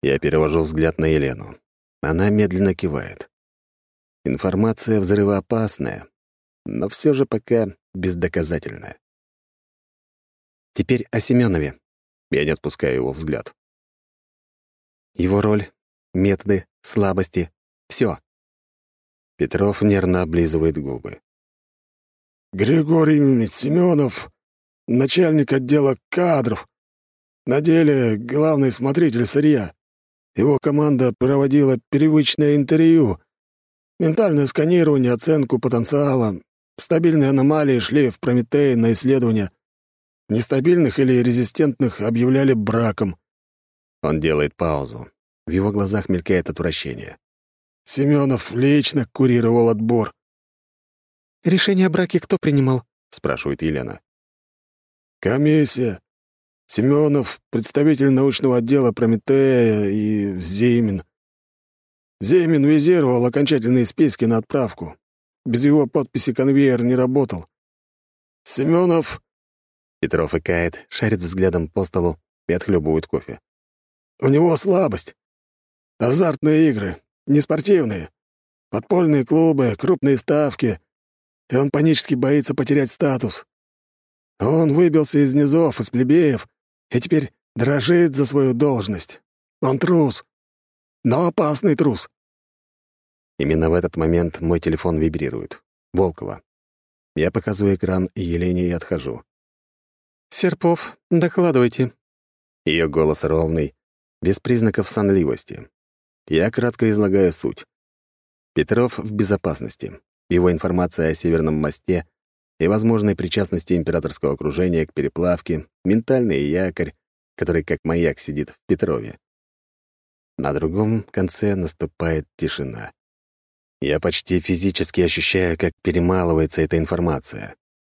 Я перевожу взгляд на Елену. Она медленно кивает. Информация взрывоопасная, но все же пока бездоказательная. Теперь о Семенове. Я не отпускаю его взгляд. Его роль, методы, слабости — все. Петров нервно облизывает губы. Григорий Семенов, начальник отдела кадров. На деле главный смотритель сырья. Его команда проводила первичное интервью, ментальное сканирование, оценку потенциала. Стабильные аномалии шли в Прометей на исследование. Нестабильных или резистентных объявляли браком. Он делает паузу. В его глазах мелькает отвращение. Семенов лично курировал отбор. «Решение о браке кто принимал?» — спрашивает Елена. Комиссия. Семенов, представитель научного отдела Прометея и Зимин. Зимин визировал окончательные списки на отправку. Без его подписи конвейер не работал. Семенов... Петров икает, шарит взглядом по столу и отхлебывает кофе. У него слабость. Азартные игры, неспортивные. Подпольные клубы, крупные ставки. И он панически боится потерять статус. Он выбился из низов, из плебеев, и теперь дрожит за свою должность. Он трус, но опасный трус. Именно в этот момент мой телефон вибрирует. Волкова. Я показываю экран и Елене и отхожу. «Серпов, докладывайте». Ее голос ровный, без признаков сонливости. Я кратко излагаю суть. Петров в безопасности. Его информация о Северном мосте и возможной причастности императорского окружения к переплавке, ментальный якорь, который как маяк сидит в Петрове. На другом конце наступает тишина. Я почти физически ощущаю, как перемалывается эта информация.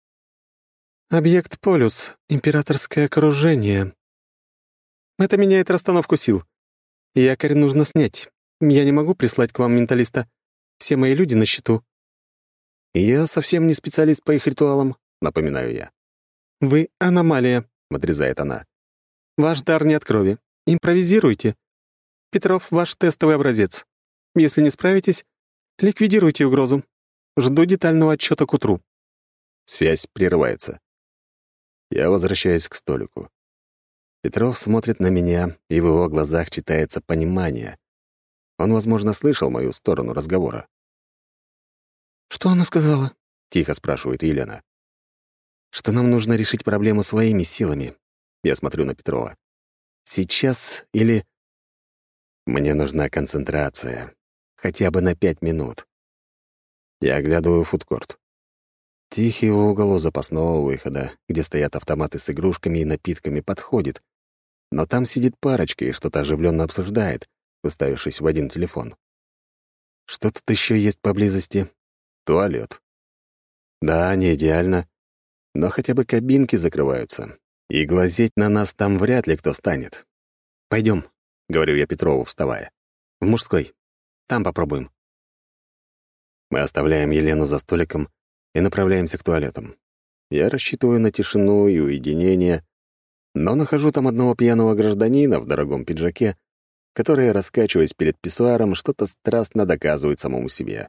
«Объект «Полюс», императорское окружение. Это меняет расстановку сил. Якорь нужно снять. Я не могу прислать к вам менталиста. Все мои люди на счету». «Я совсем не специалист по их ритуалам», — напоминаю я. «Вы аномалия», — отрезает она. «Ваш дар не от крови. Импровизируйте. Петров — ваш тестовый образец. Если не справитесь, ликвидируйте угрозу. Жду детального отчета к утру». Связь прерывается. Я возвращаюсь к столику. Петров смотрит на меня, и в его глазах читается понимание. Он, возможно, слышал мою сторону разговора. «Что она сказала?» — тихо спрашивает Елена. «Что нам нужно решить проблему своими силами?» Я смотрю на Петрова. «Сейчас или...» Мне нужна концентрация. Хотя бы на 5 минут. Я оглядываю фудкорт. Тихий угол у запасного выхода, где стоят автоматы с игрушками и напитками, подходит. Но там сидит парочка и что-то оживленно обсуждает, уставившись в один телефон. Что тут еще есть поблизости? Туалет. Да, не идеально, но хотя бы кабинки закрываются, и глазеть на нас там вряд ли кто станет. «Пойдем», — говорю я Петрову, вставая. «В мужской. Там попробуем». Мы оставляем Елену за столиком и направляемся к туалетам. Я рассчитываю на тишину и уединение, но нахожу там одного пьяного гражданина в дорогом пиджаке, который, раскачиваясь перед писсуаром, что-то страстно доказывает самому себе.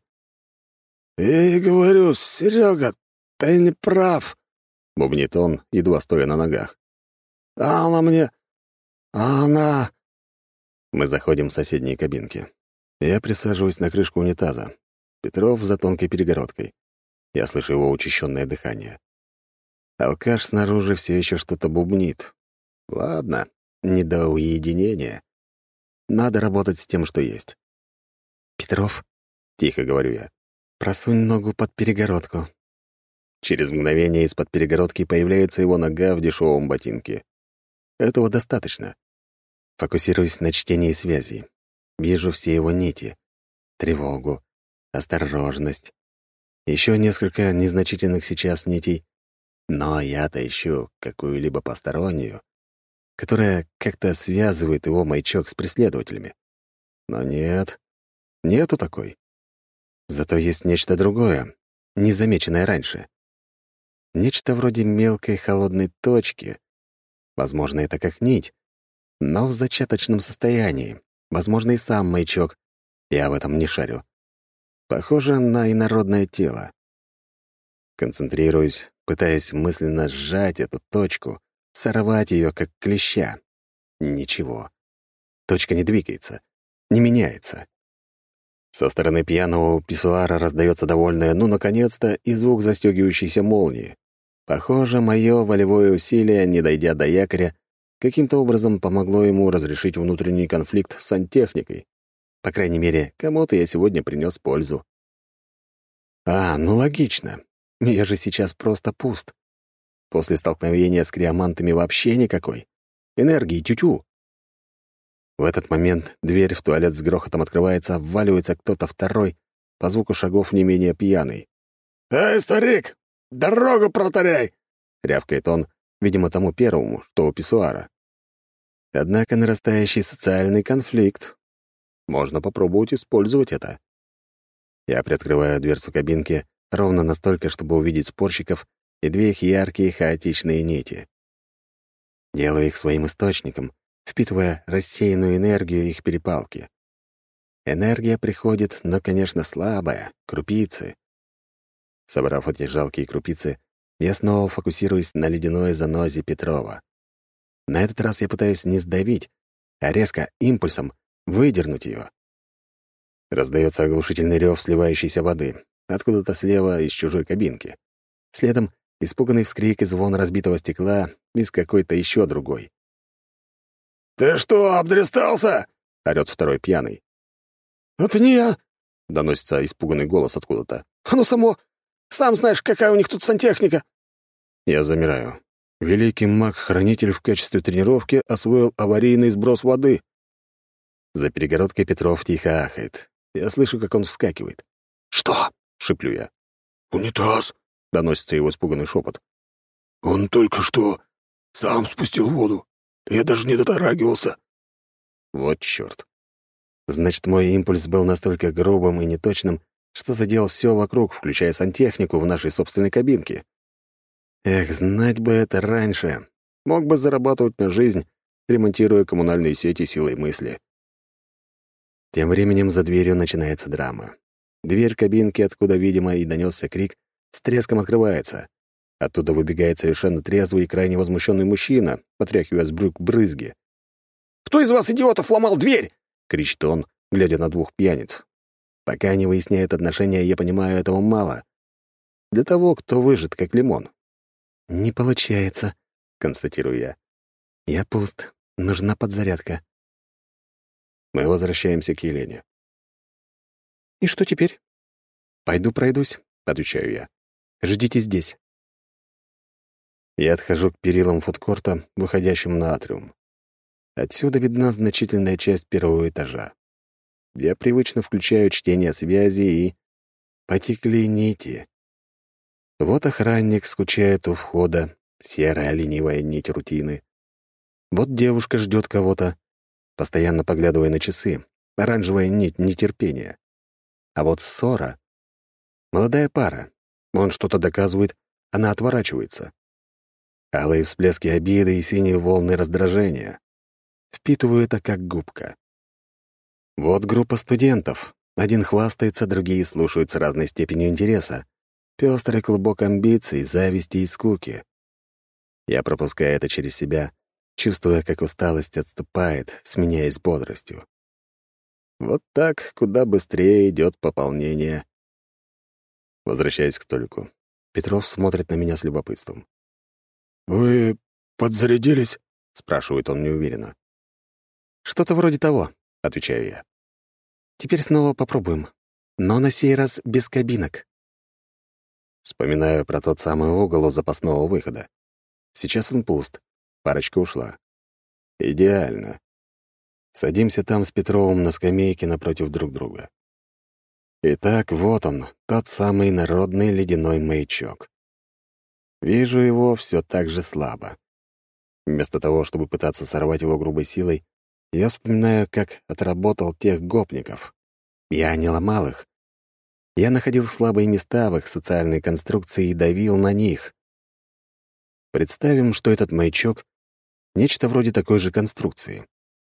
«И говорю, Серега, ты не прав», — бубнит он, едва стоя на ногах. «Она мне... Она...» Мы заходим в соседние кабинки. Я присаживаюсь на крышку унитаза. Петров за тонкой перегородкой. Я слышу его учащенное дыхание. Алкаш снаружи все еще что-то бубнит. Ладно, не до уединения. Надо работать с тем, что есть. «Петров», — тихо говорю я, — «просунь ногу под перегородку». Через мгновение из-под перегородки появляется его нога в дешевом ботинке. Этого достаточно. Фокусируюсь на чтении связей. Вижу все его нити. Тревогу, осторожность. Еще несколько незначительных сейчас нитей. Но я-то ищу какую-либо постороннюю, которая как-то связывает его маячок с преследователями. Но нет, нету такой. Зато есть нечто другое, незамеченное раньше. Нечто вроде мелкой холодной точки. Возможно, это как нить, но в зачаточном состоянии, Возможно, и сам маячок. Я в этом не шарю. Похоже на инородное тело. Концентрируюсь, пытаясь мысленно сжать эту точку, сорвать ее как клеща. Ничего. Точка не двигается, не меняется. Со стороны пьяного писсуара раздается довольное «ну, наконец-то» и звук застегивающейся молнии. Похоже, мое волевое усилие, не дойдя до якоря, каким-то образом помогло ему разрешить внутренний конфликт с сантехникой. По крайней мере, кому-то я сегодня принес пользу. Ну логично. Я же сейчас просто пуст. После столкновения с криомантами вообще никакой. Энергии тю-тю. В этот момент дверь в туалет с грохотом открывается, вваливается кто-то второй, по звуку шагов не менее пьяный. «Эй, старик, дорогу протаряй!» — рявкает он, видимо, тому первому, что у писсуара. Однако нарастающий социальный конфликт. Можно попробовать использовать это. Я приоткрываю дверцу кабинки ровно настолько, чтобы увидеть спорщиков и две их яркие хаотичные нити. Делаю их своим источником, впитывая рассеянную энергию их перепалки. Энергия приходит, но, конечно, слабая, крупицы. Собрав эти жалкие крупицы, я снова фокусируюсь на ледяной занозе Петрова. На этот раз я пытаюсь не сдавить, а резко, импульсом, выдернуть ее. Раздается оглушительный рев сливающейся воды, откуда-то слева из чужой кабинки. Следом испуганный вскрик и звон разбитого стекла из какой-то еще другой. «Ты что, обдристался?» — орёт второй пьяный. «Это не я!» — доносится испуганный голос откуда-то. «Оно само! Сам знаешь, какая у них тут сантехника!» Я замираю. Великий маг-хранитель в качестве тренировки освоил аварийный сброс воды. За перегородкой Петров тихо ахает. Я слышу, как он вскакивает. «Что?» — шиплю я. «Унитаз!» — доносится его испуганный шепот. «Он только что сам спустил воду. Я даже не дотрагивался». Вот чёрт. Значит, мой импульс был настолько грубым и неточным, что задел все вокруг, включая сантехнику в нашей собственной кабинке. Эх, знать бы это раньше. Мог бы зарабатывать на жизнь, ремонтируя коммунальные сети силой мысли. Тем временем за дверью начинается драма. Дверь кабинки, откуда, видимо, и донесся крик, с треском открывается. Оттуда выбегает совершенно трезвый и крайне возмущенный мужчина, потряхивая с брюк брызги. «Кто из вас, идиотов, ломал дверь?» — кричит он, глядя на двух пьяниц. Пока не выясняет отношения, я понимаю, этого мало. Для того, кто выжат, как лимон. «Не получается», — констатирую я. «Я пуст. Нужна подзарядка». Мы возвращаемся к Елене. «И что теперь?» «Пойду пройдусь», — отвечаю я. «Ждите здесь». Я отхожу к перилам фудкорта, выходящим на атриум. Отсюда видна значительная часть первого этажа. Я привычно включаю чтение связи и... Потекли нити. Вот охранник скучает у входа, серая ленивая нить рутины. Вот девушка ждет кого-то, постоянно поглядывая на часы, оранжевая нить нетерпения. А вот ссора. Молодая пара. Он что-то доказывает, она отворачивается. Алые всплески обиды и синие волны раздражения. Впитываю это как губка. Вот группа студентов. Один хвастается, другие слушают с разной степенью интереса. Пёстрый клубок амбиций, зависти и скуки. Я пропускаю это через себя, чувствуя, как усталость отступает, сменяясь бодростью. Вот так куда быстрее идет пополнение. Возвращаясь к столику. Петров смотрит на меня с любопытством. «Вы подзарядились?» — спрашивает он неуверенно. «Что-то вроде того», — отвечаю я. «Теперь снова попробуем, но на сей раз без кабинок». Вспоминаю про тот самый угол у запасного выхода. Сейчас он пуст, парочка ушла. Идеально. Садимся там с Петровым на скамейке напротив друг друга. Итак, вот он, тот самый народный ледяной маячок. Вижу его все так же слабо. Вместо того, чтобы пытаться сорвать его грубой силой, я вспоминаю, как отработал тех гопников. Я не ломал их. Я находил слабые места в их социальной конструкции и давил на них. Представим, что этот маячок — нечто вроде такой же конструкции.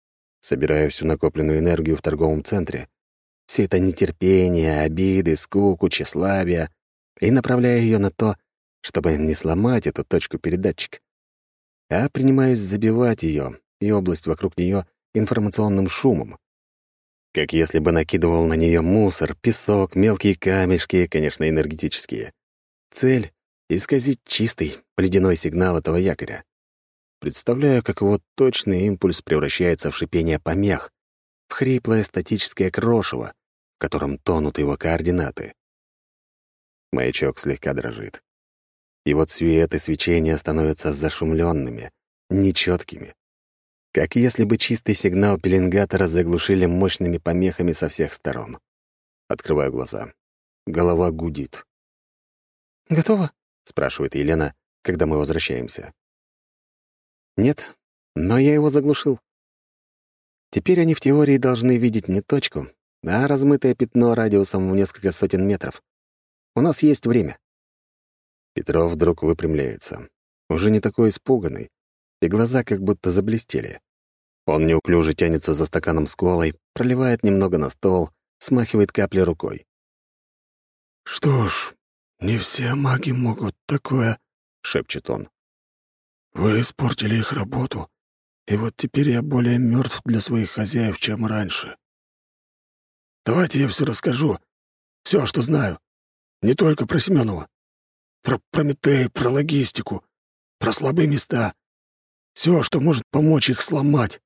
Собираю всю накопленную энергию в торговом центре. Все это нетерпение, обиды, скуку, тщеславие, и направляю ее на то, чтобы не сломать эту точку передатчик, а принимаюсь забивать ее и область вокруг нее информационным шумом. Как если бы накидывал на нее мусор, песок, мелкие камешки, конечно, энергетические. Цель — исказить чистый ледяной сигнал этого якоря. Представляю, как его точный импульс превращается в шипение помех, в хриплое статическое крошево, в котором тонут его координаты. Маячок слегка дрожит. Его цвет и свечение становятся зашумленными, нечеткими. Как если бы чистый сигнал пеленгатора заглушили мощными помехами со всех сторон. Открываю глаза. Голова гудит. «Готово?» — спрашивает Елена, когда мы возвращаемся. Нет, но я его заглушил. Теперь они в теории должны видеть не точку, а размытое пятно радиусом в несколько сотен метров. У нас есть время. Петров вдруг выпрямляется. Уже не такой испуганный, и глаза как будто заблестели. Он неуклюже тянется за стаканом с колой, проливает немного на стол, смахивает капли рукой. «Что ж, не все маги могут такое», — шепчет он. «Вы испортили их работу, и вот теперь я более мертв для своих хозяев, чем раньше. Давайте я все расскажу, все, что знаю, не только про Семенова, про Прометей, про логистику, про слабые места, все, что может помочь их сломать».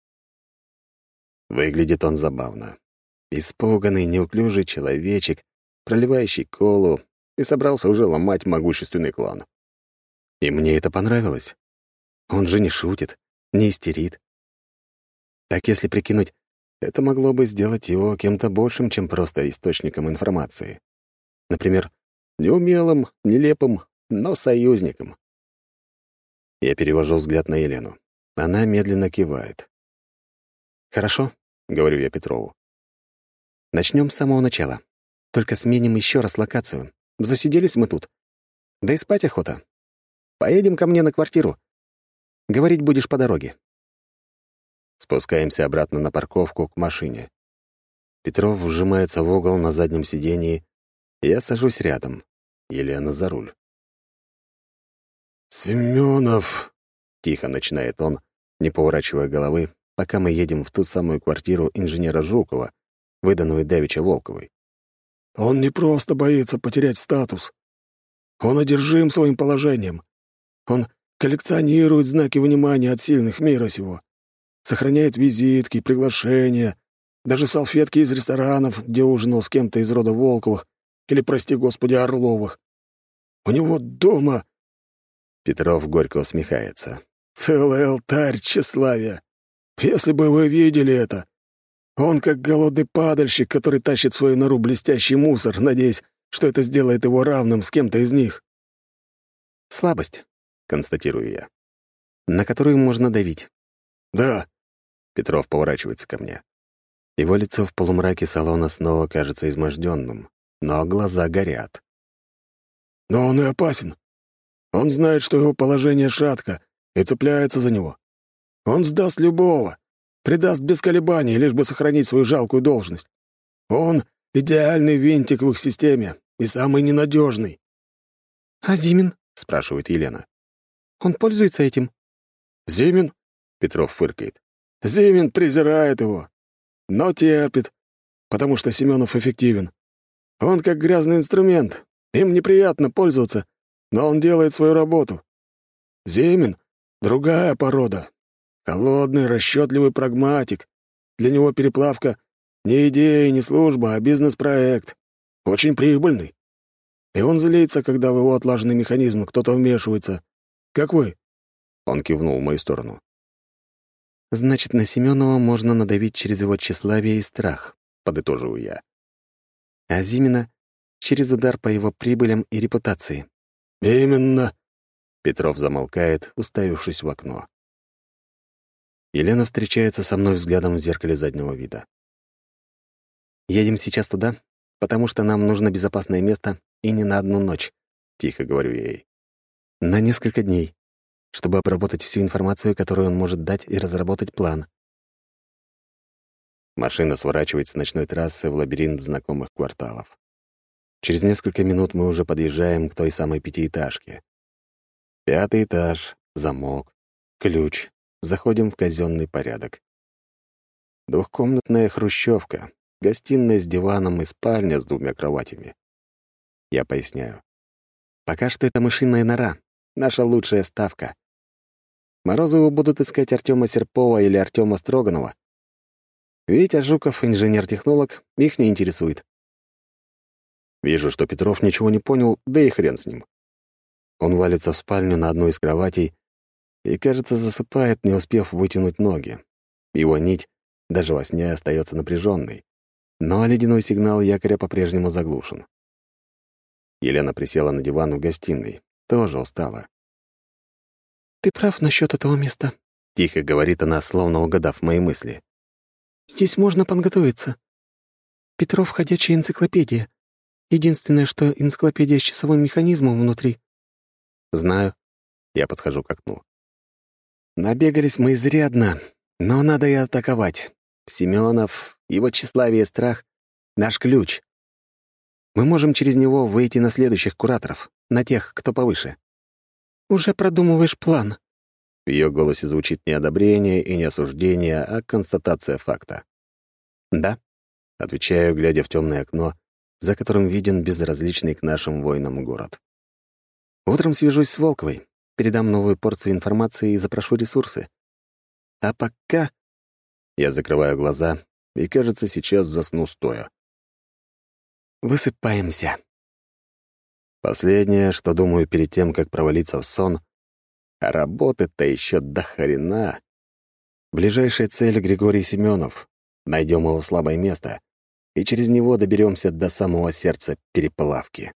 Выглядит он забавно. Испуганный, неуклюжий человечек, проливающий колу, и собрался уже ломать могущественный клан. И мне это понравилось. Он же не шутит, не истерит. Так, если прикинуть, это могло бы сделать его кем-то большим, чем просто источником информации. Например, неумелым, нелепым, но союзником. Я перевожу взгляд на Елену. Она медленно кивает. «Хорошо», — говорю я Петрову. «Начнем с самого начала. Только сменим еще раз локацию. Засиделись мы тут. Да и спать охота. Поедем ко мне на квартиру. Говорить будешь по дороге». Спускаемся обратно на парковку к машине. Петров вжимается в угол на заднем сидении. Я сажусь рядом. Елена за руль. «Семенов», — тихо начинает он, не поворачивая головы, пока мы едем в ту самую квартиру инженера Жукова, выданную давеча Волковой. «он не просто боится потерять статус. Он одержим своим положением. Он коллекционирует знаки внимания от сильных мира сего. Сохраняет визитки, приглашения, даже салфетки из ресторанов, где ужинал с кем-то из рода Волковых или, прости господи, Орловых. У него дома...» Петров горько усмехается. «Целый алтарь тщеславия. Если бы вы видели это. Он как голодный падальщик, который тащит в свою нору блестящий мусор, надеясь, что это сделает его равным с кем-то из них». «Слабость», — констатирую я, — «на которую можно давить». «Да». Петров поворачивается ко мне. Его лицо в полумраке салона снова кажется изможденным, но глаза горят. «Но он и опасен. Он знает, что его положение шатко, и цепляется за него. Он сдаст любого, предаст без колебаний, лишь бы сохранить свою жалкую должность. Он — идеальный винтик в их системе и самый ненадежный». «А Зимин?» — спрашивает Елена. «Он пользуется этим?» «Зимин?» — Петров фыркает. «Зимин презирает его, но терпит, потому что Семенов эффективен. Он как грязный инструмент, им неприятно пользоваться, но он делает свою работу. Зимин — другая порода. Холодный, расчетливый прагматик. Для него переплавка — не идея, не служба, а бизнес-проект. Очень прибыльный. И он злится, когда в его отлаженный механизм кто-то вмешивается. Как вы?» Он кивнул в мою сторону. «Значит, на Семенова можно надавить через его тщеславие и страх», — подытоживаю я. «А Зимина — через удар по его прибылям и репутации». «Именно». Петров замолкает, уставившись в окно. Елена встречается со мной взглядом в зеркале заднего вида. «Едем сейчас туда, потому что нам нужно безопасное место и не на одну ночь», — тихо говорю я ей. «На несколько дней, чтобы обработать всю информацию, которую он может дать, и разработать план». Машина сворачивает с ночной трассы в лабиринт знакомых кварталов. Через несколько минут мы уже подъезжаем к той самой пятиэтажке. 5-й этаж, замок, ключ. Заходим в казенный порядок. Двухкомнатная хрущевка, гостиная с диваном и спальня с 2 кроватями. Я поясняю. Пока что это мышиная нора, наша лучшая ставка. Морозовы будут искать Артема Серпова или Артема Строганова. Витя Жуков, инженер-технолог, их не интересует. Вижу, что Петров ничего не понял, да и хрен с ним. Он валится в спальню на одну из кроватей и, кажется, засыпает, не успев вытянуть ноги. Его нить даже во сне остается напряженной, но ледяной сигнал якоря по-прежнему заглушен. Елена присела на диван в гостиной, тоже устала. «Ты прав насчет этого места», — тихо говорит она, словно угадав мои мысли. «Здесь можно подготовиться. Петров — ходячая энциклопедия. Единственное, что энциклопедия с часовым механизмом внутри». «Знаю». Я подхожу к окну. «Набегались мы изрядно, но надо и атаковать. Семенов, его тщеславие и страх — наш ключ. Мы можем через него выйти на следующих кураторов, на тех, кто повыше». «Уже продумываешь план?» В ее голосе звучит не одобрение и не осуждение, а констатация факта. «Да», — отвечаю, глядя в темное окно, за которым виден безразличный к нашим войнам город. «Утром свяжусь с Волковой, передам новую порцию информации и запрошу ресурсы. А пока...» Я закрываю глаза и, кажется, сейчас засну стоя. «Высыпаемся». Последнее, что думаю перед тем, как провалиться в сон, а работы-то еще до хрена. Ближайшая цель — Григорий Семенов. Найдем его слабое место, и через него доберемся до самого сердца переплавки.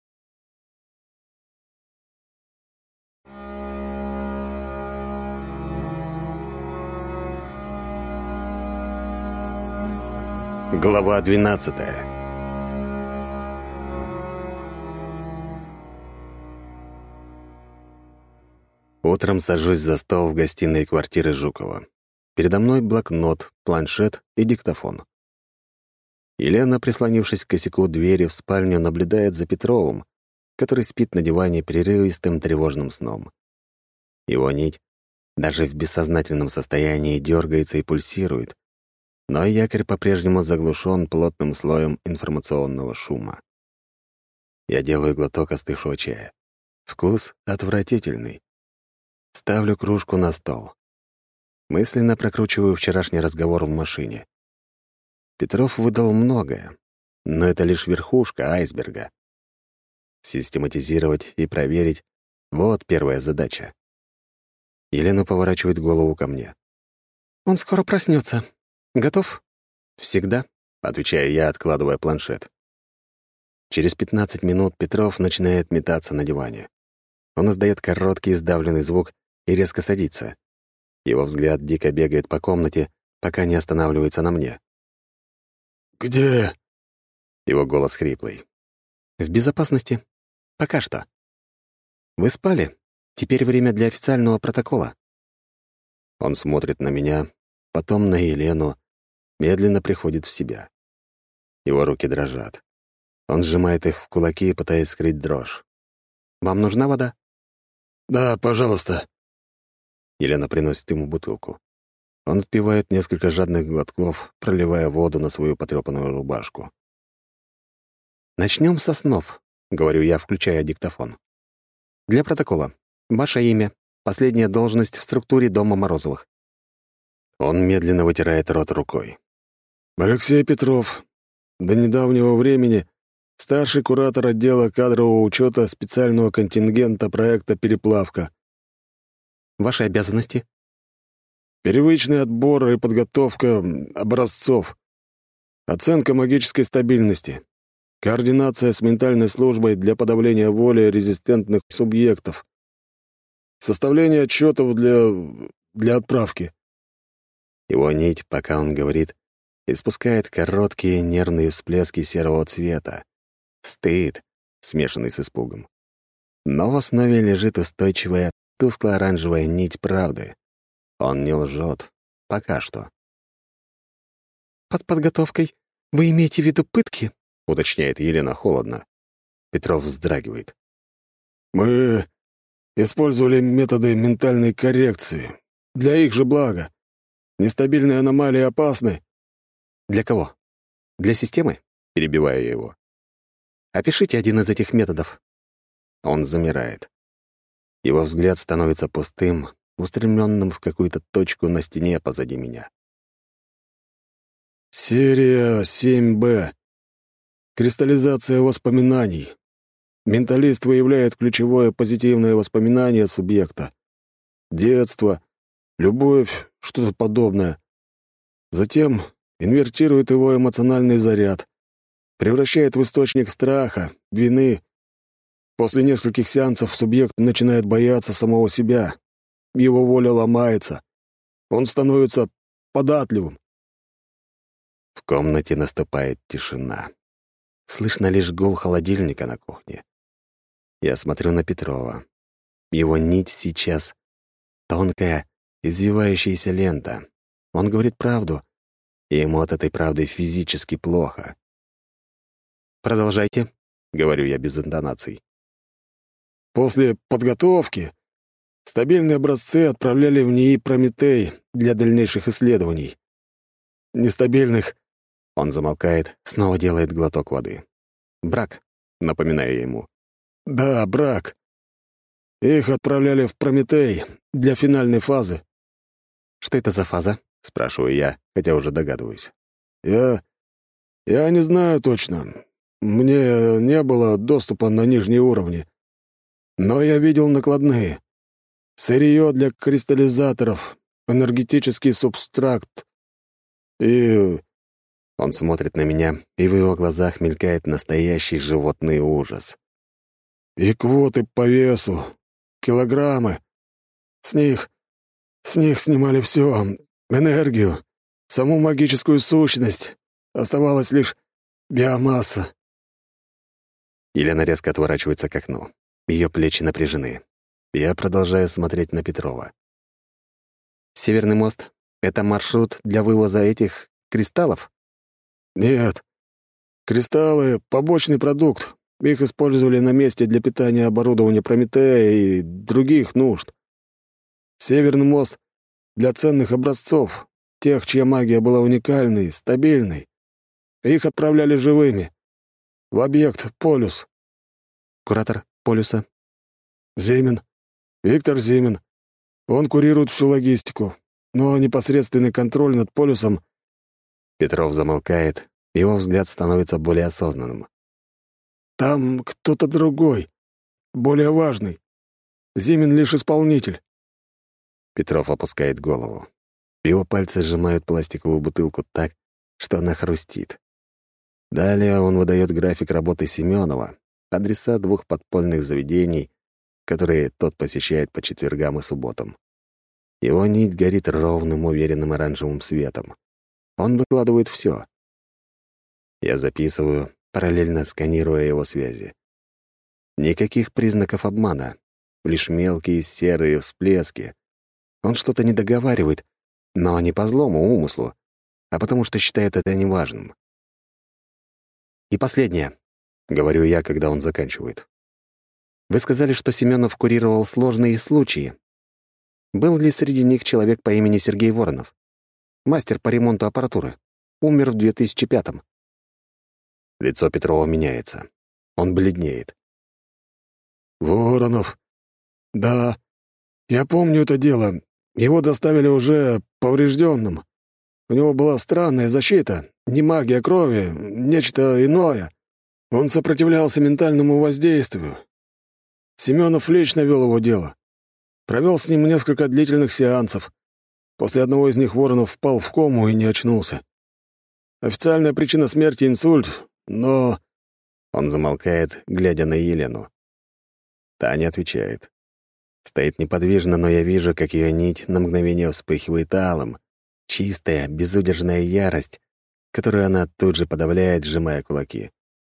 Глава 12. Утром сажусь за стол в гостиной квартиры Жукова. Передо мной блокнот, планшет и диктофон. Елена, прислонившись к косяку двери в спальню, наблюдает за Петровым, который спит на диване прерывистым тревожным сном. Его нить даже в бессознательном состоянии дергается и пульсирует, но якорь по-прежнему заглушен плотным слоем информационного шума. Я делаю глоток остывшего чая. Вкус отвратительный. Ставлю кружку на стол. Мысленно прокручиваю вчерашний разговор в машине. Петров выдал многое, но это лишь верхушка айсберга. Систематизировать и проверить — вот первая задача. Елена поворачивает голову ко мне. «Он скоро проснется. Готов?» «Всегда», — отвечаю я, откладывая планшет. Через 15 минут Петров начинает метаться на диване. Он издает короткий сдавленный звук и резко садится. Его взгляд дико бегает по комнате, пока не останавливается на мне. «Где?» Его голос хриплый. «В безопасности. Пока что. Вы спали? Теперь время для официального протокола». Он смотрит на меня, потом на Елену, медленно приходит в себя. Его руки дрожат. Он сжимает их в кулаки, пытаясь скрыть дрожь. «Вам нужна вода?» «Да, пожалуйста». Елена приносит ему бутылку. Он отпивает несколько жадных глотков, проливая воду на свою потрёпанную рубашку. «Начнём со снов», — говорю я, включая диктофон. «Для протокола. Ваше имя, последняя должность в структуре дома Морозовых». Он медленно вытирает рот рукой. «Алексей Петров. До недавнего времени старший куратор отдела кадрового учета специального контингента проекта «Переплавка». «Ваши обязанности?» Первичный отбор и подготовка образцов. Оценка магической стабильности. Координация с ментальной службой для подавления воли резистентных субъектов. Составление отчетов для отправки». Его нить, пока он говорит, испускает короткие нервные всплески серого цвета. Стыд, смешанный с испугом. Но в основе лежит устойчивая, тускло-оранжевая нить правды. Он не лжет. Пока что. «Под подготовкой вы имеете в виду пытки?» — уточняет Елена холодно. Петров вздрагивает. «Мы использовали методы ментальной коррекции. Для их же блага. Нестабильные аномалии опасны». «Для кого? Для системы?» — перебиваю я его. «Опишите один из этих методов». Он замирает. Его взгляд становится пустым, устремленным в какую-то точку на стене позади меня. Серия 7Б. Кристаллизация воспоминаний. Менталист выявляет ключевое позитивное воспоминание субъекта. Детство, любовь, что-то подобное. Затем инвертирует его эмоциональный заряд, превращает в источник страха, вины. После нескольких сеансов субъект начинает бояться самого себя. Его воля ломается. Он становится податливым. В комнате наступает тишина. Слышно лишь гул холодильника на кухне. Я смотрю на Петрова. Его нить сейчас — тонкая, извивающаяся лента. Он говорит правду, и ему от этой правды физически плохо. «Продолжайте», — говорю я без интонаций. После подготовки стабильные образцы отправляли в НИИ «Прометей» для дальнейших исследований. Нестабильных... Он замолкает, снова делает глоток воды. «Брак», — напоминаю я ему. Да, брак. Их отправляли в Прометей для финальной фазы. «Что это за фаза?» — спрашиваю я, хотя уже догадываюсь. Я не знаю точно. Мне не было доступа на нижние уровни. Но я видел накладные. Сырье для кристаллизаторов, энергетический субстракт. И... Он смотрит на меня, и в его глазах мелькает настоящий животный ужас. И квоты по весу, килограммы. С них снимали все, энергию, саму магическую сущность. Оставалась лишь биомасса. Елена резко отворачивается к окну. Ее плечи напряжены. Я продолжаю смотреть на Петрова. «Северный мост — это маршрут для вывоза этих кристаллов?» Нет. Кристаллы — побочный продукт. Их использовали на месте для питания оборудования Прометея и других нужд. Северный мост — для ценных образцов, тех, чья магия была уникальной, стабильной. Их отправляли живыми. В объект «Полюс». «Куратор полюса?» Зимин. Виктор Зимин. Он курирует всю логистику, но непосредственный контроль над полюсом... Петров замолкает, его взгляд становится более осознанным. Там кто-то другой, более важный. Зимин лишь исполнитель. Петров опускает голову. Его пальцы сжимают пластиковую бутылку так, что она хрустит. Далее он выдает график работы Семенова, адреса 2 подпольных заведений, которые тот посещает по четвергам и субботам. Его нить горит ровным, уверенным оранжевым светом. Он выкладывает все. Я записываю, параллельно сканируя его связи. Никаких признаков обмана, лишь мелкие серые всплески. Он что-то не договаривает, но не по злому умыслу, а потому что считает это неважным. «И последнее», — говорю я, когда он заканчивает. «Вы сказали, что Семенов курировал сложные случаи. Был ли среди них человек по имени Сергей Воронов? Мастер по ремонту аппаратуры. Умер в 2005-м». Лицо Петрова меняется. Он бледнеет. Воронов. Да, я помню это дело. Его доставили уже поврежденным. У него была странная защита, не магия крови, нечто иное. Он сопротивлялся ментальному воздействию. Семенов лично вел его дело. Провел с ним несколько длительных сеансов. После одного из них Воронов впал в кому и не очнулся. Официальная причина смерти — инсульт, но... Он замолкает, глядя на Елену. Та не отвечает. Стоит неподвижно, но я вижу, как ее нить на мгновение вспыхивает алым. Чистая, безудержная ярость, которую она тут же подавляет, сжимая кулаки.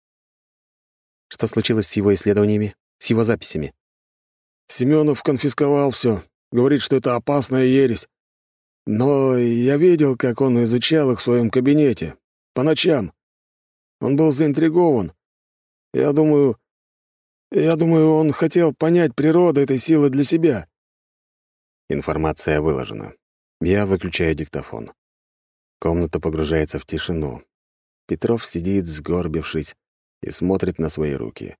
Что случилось с его исследованиями, с его записями? Семенов конфисковал все. Говорит, что это опасная ересь. Но я видел, как он изучал их в своем кабинете. По ночам. Он был заинтригован. Я думаю, он хотел понять природу этой силы для себя». Информация выложена. Я выключаю диктофон. Комната погружается в тишину. Петров сидит, сгорбившись, и смотрит на свои руки.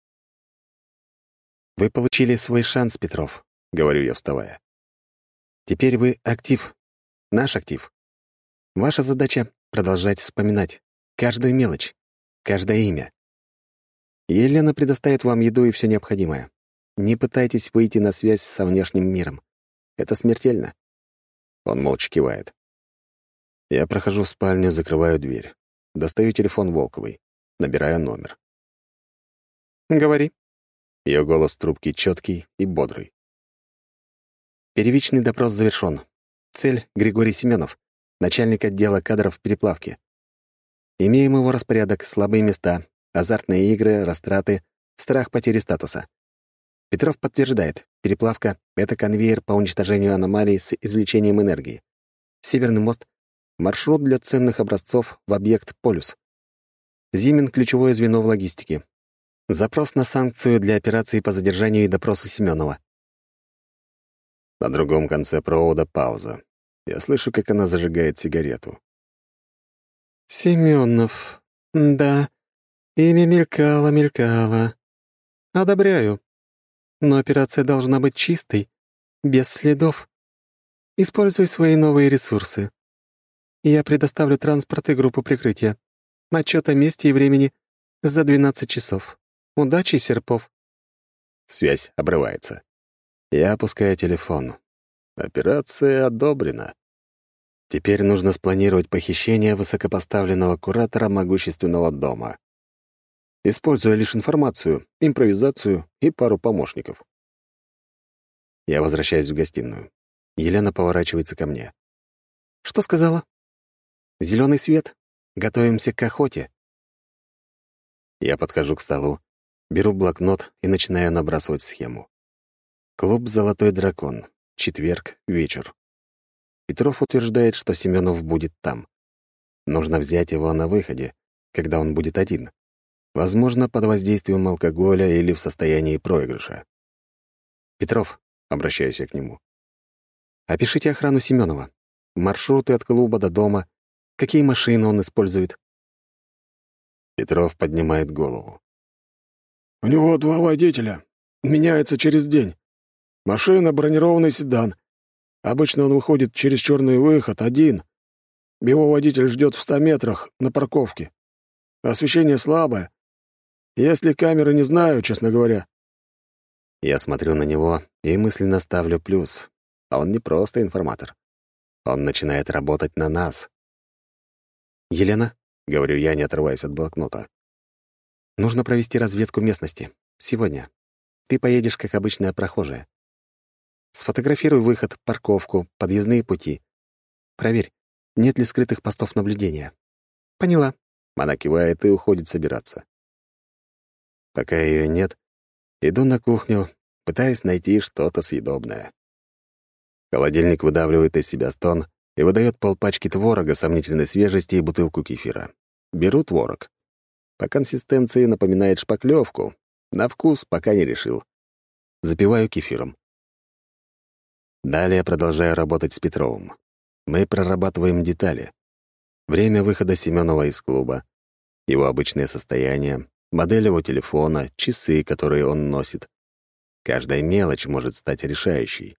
«Вы получили свой шанс, Петров», — говорю я, вставая. «Теперь вы актив. Наш актив. Ваша задача — продолжать вспоминать каждую мелочь, каждое имя. Елена предоставит вам еду и все необходимое. Не пытайтесь выйти на связь со внешним миром. Это смертельно». Он молча кивает. Я прохожу в спальню, закрываю дверь. Достаю телефон Волковой. Набираю номер. «Говори». Ее голос в трубке четкий и бодрый. Первичный допрос завершен. Цель — Григорий Семенов, начальник отдела кадров переплавки. Имеем его распорядок, слабые места, азартные игры, растраты, страх потери статуса. Петров подтверждает, переплавка — это конвейер по уничтожению аномалий с извлечением энергии. Северный мост — маршрут для ценных образцов в объект «Полюс». Зимин — ключевое звено в логистике. Запрос на санкцию для операции по задержанию и допросу Семенова. На другом конце провода пауза. Я слышу, как она зажигает сигарету. «Семенов. Да, имя мелькало. Одобряю. Но операция должна быть чистой, без следов. Используй свои новые ресурсы. Я предоставлю транспорт и группу прикрытия. Отчет о месте и времени за 12 часов. Удачи, Серпов». Связь обрывается. Я опускаю телефон. Операция одобрена. Теперь нужно спланировать похищение высокопоставленного куратора могущественного дома, используя лишь информацию, импровизацию и пару помощников. Я возвращаюсь в гостиную. Елена поворачивается ко мне. «Что сказала?» «Зеленый свет. Готовимся к охоте». Я подхожу к столу, беру блокнот и начинаю набрасывать схему. Клуб «Золотой дракон». Четверг, вечер. Петров утверждает, что Семенов будет там. Нужно взять его на выходе, когда он будет один. Возможно, под воздействием алкоголя или в состоянии проигрыша. «Петров», — обращаюсь я к нему, — «опишите охрану Семенова. Маршруты от клуба до дома. Какие машины он использует?» Петров поднимает голову. «У него 2 водителя. Меняется через день. Машина — бронированный седан. Обычно он выходит через черный выход один. Его водитель ждет в 100 метрах на парковке. Освещение слабое. Если камеры, не знаю, честно говоря». Я смотрю на него и мысленно ставлю плюс. А он не просто информатор. Он начинает работать на нас. «Елена», — говорю я, не отрываясь от блокнота, — «нужно провести разведку местности. Сегодня. Ты поедешь, как обычная прохожая. Сфотографируй выход, парковку, подъездные пути. Проверь, нет ли скрытых постов наблюдения». «Поняла». Она кивает и уходит собираться. Пока ее нет, иду на кухню, пытаясь найти что-то съедобное. Холодильник выдавливает из себя стон и выдает полпачки творога сомнительной свежести и бутылку кефира. Беру творог. По консистенции напоминает шпаклевку, на вкус пока не решил. Запиваю кефиром. Далее продолжаю работать с Петровым. Мы прорабатываем детали. Время выхода Семенова из клуба, его обычное состояние, модель его телефона, часы, которые он носит. Каждая мелочь может стать решающей.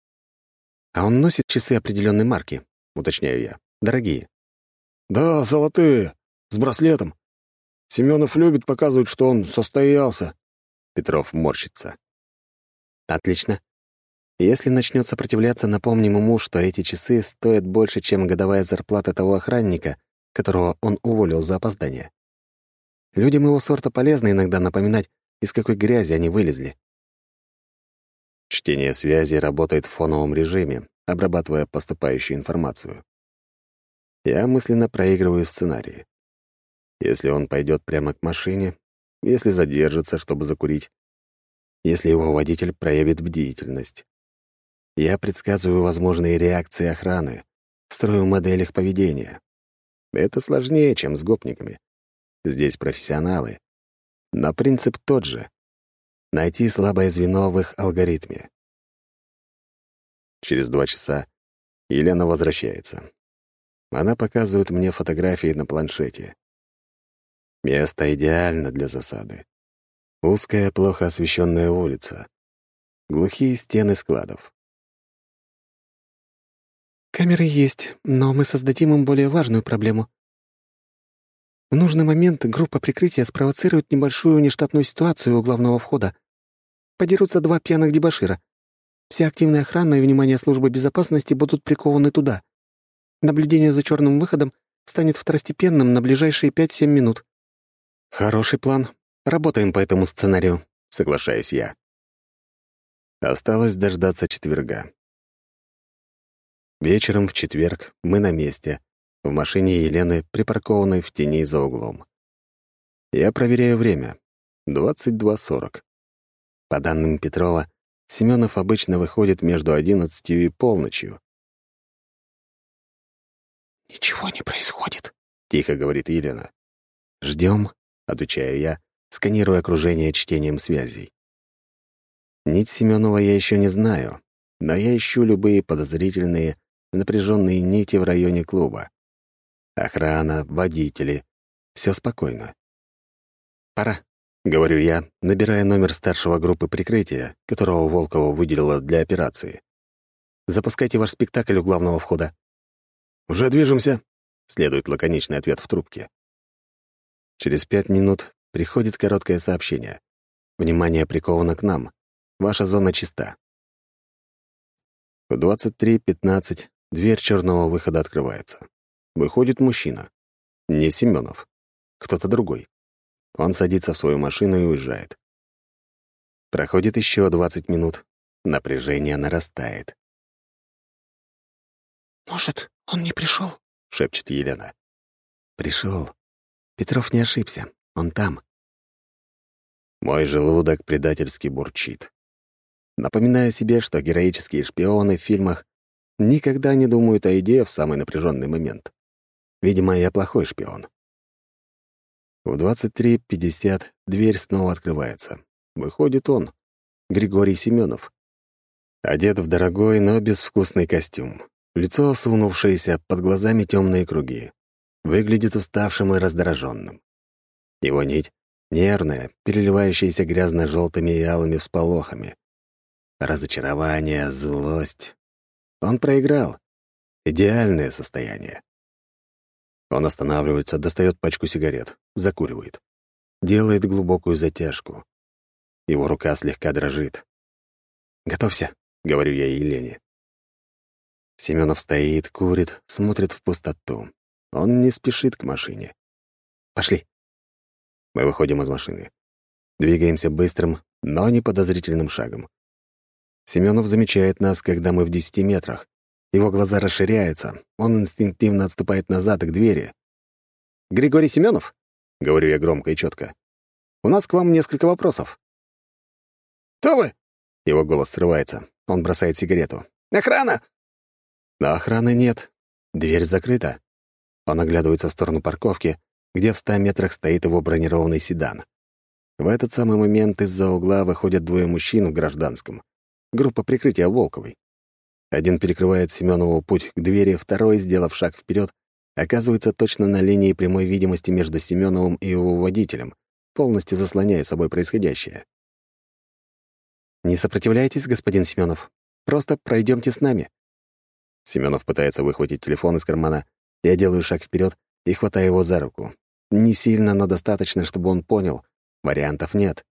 «А он носит часы определенной марки?» — уточняю я. «Дорогие». «Да, золотые, с браслетом. Семенов любит показывать, что он состоялся». Петров морщится. «Отлично. Если начнет сопротивляться, напомним ему, что эти часы стоят больше, чем годовая зарплата того охранника, которого он уволил за опоздание. Людям его сорта полезно иногда напоминать, из какой грязи они вылезли». Чтение связи работает в фоновом режиме, обрабатывая поступающую информацию. Я мысленно проигрываю сценарии. Если он пойдет прямо к машине, если задержится, чтобы закурить, если его водитель проявит бдительность. Я предсказываю возможные реакции охраны, строю модель их поведения. Это сложнее, чем с гопниками. Здесь профессионалы. Но принцип тот же — найти слабое звено в их алгоритме. Через 2 часа Елена возвращается. Она показывает мне фотографии на планшете. Место идеально для засады. Узкая, плохо освещенная улица. Глухие стены складов. Камеры есть, но мы создадим им более важную проблему. В нужный момент группа прикрытия спровоцирует небольшую нештатную ситуацию у главного входа. Подерутся 2 пьяных дебошира. Вся активная охрана и внимание службы безопасности будут прикованы туда. Наблюдение за черным выходом станет второстепенным на ближайшие 5-7 минут. Хороший план. Работаем по этому сценарию, соглашаюсь я. Осталось дождаться четверга. Вечером в четверг мы на месте, в машине Елены, припаркованной в тени за углом. Я проверяю время. 22:40. По данным Петрова, Семенов обычно выходит между 11 и полночью. «Ничего не происходит», — тихо говорит Елена. «Ждем», — отвечаю я, сканируя окружение чтением связей. Нить Семенова я еще не знаю, но я ищу любые подозрительные, напряженные нити в районе клуба. Охрана, водители. Все спокойно. «Пора», — говорю я, набирая номер старшего группы прикрытия, которого Волкова выделила для операции. «Запускайте ваш спектакль у главного входа». «Уже движемся», — следует лаконичный ответ в трубке. Через 5 минут приходит короткое сообщение. «Внимание приковано к нам. Ваша зона чиста». В 23:15 дверь черного выхода открывается. Выходит мужчина. Не Семенов. Кто-то другой. Он садится в свою машину и уезжает. Проходит еще 20 минут. Напряжение нарастает. «Может, он не пришел?» — шепчет Елена. «Пришел. Петров не ошибся. Он там». Мой желудок предательски бурчит. Напоминаю себе, что героические шпионы в фильмах никогда не думают о еде в самый напряженный момент. Видимо, я плохой шпион. В 23:50 дверь снова открывается. Выходит он, Григорий Семенов. Одет в дорогой, но безвкусный костюм. Лицо осунувшееся, под глазами темные круги. Выглядит уставшим и раздраженным. Его нить — нервная, переливающаяся грязно-желтыми и алыми всполохами. Разочарование, злость. Он проиграл. Идеальное состояние. Он останавливается, достает пачку сигарет, закуривает. Делает глубокую затяжку. Его рука слегка дрожит. «Готовься», — говорю я Елене. Семенов стоит, курит, смотрит в пустоту. Он не спешит к машине. «Пошли». Мы выходим из машины. Двигаемся быстрым, но не подозрительным шагом. Семенов замечает нас, когда мы в 10 метрах. Его глаза расширяются, он инстинктивно отступает назад и к двери. «Григорий Семенов?» — говорю я громко и четко. «У нас к вам несколько вопросов». «Кто вы?» — его голос срывается. Он бросает сигарету. «Охрана!» Но охраны нет. Дверь закрыта. Он оглядывается в сторону парковки, где в 100 метрах стоит его бронированный седан. В этот самый момент из-за угла выходят 2 мужчин в гражданском. Группа прикрытия Волковой. Один перекрывает Семенову путь к двери, второй, сделав шаг вперед, оказывается точно на линии прямой видимости между Семеновым и его водителем, полностью заслоняя собой происходящее. «Не сопротивляйтесь, господин Семенов. Просто пройдемте с нами». Семенов пытается выхватить телефон из кармана. Я делаю шаг вперед и хватаю его за руку. Не сильно, но достаточно, чтобы он понял. Вариантов нет.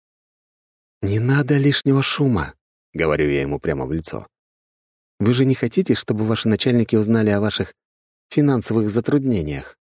«Не надо лишнего шума», — говорю я ему прямо в лицо. «Вы же не хотите, чтобы ваши начальники узнали о ваших финансовых затруднениях?»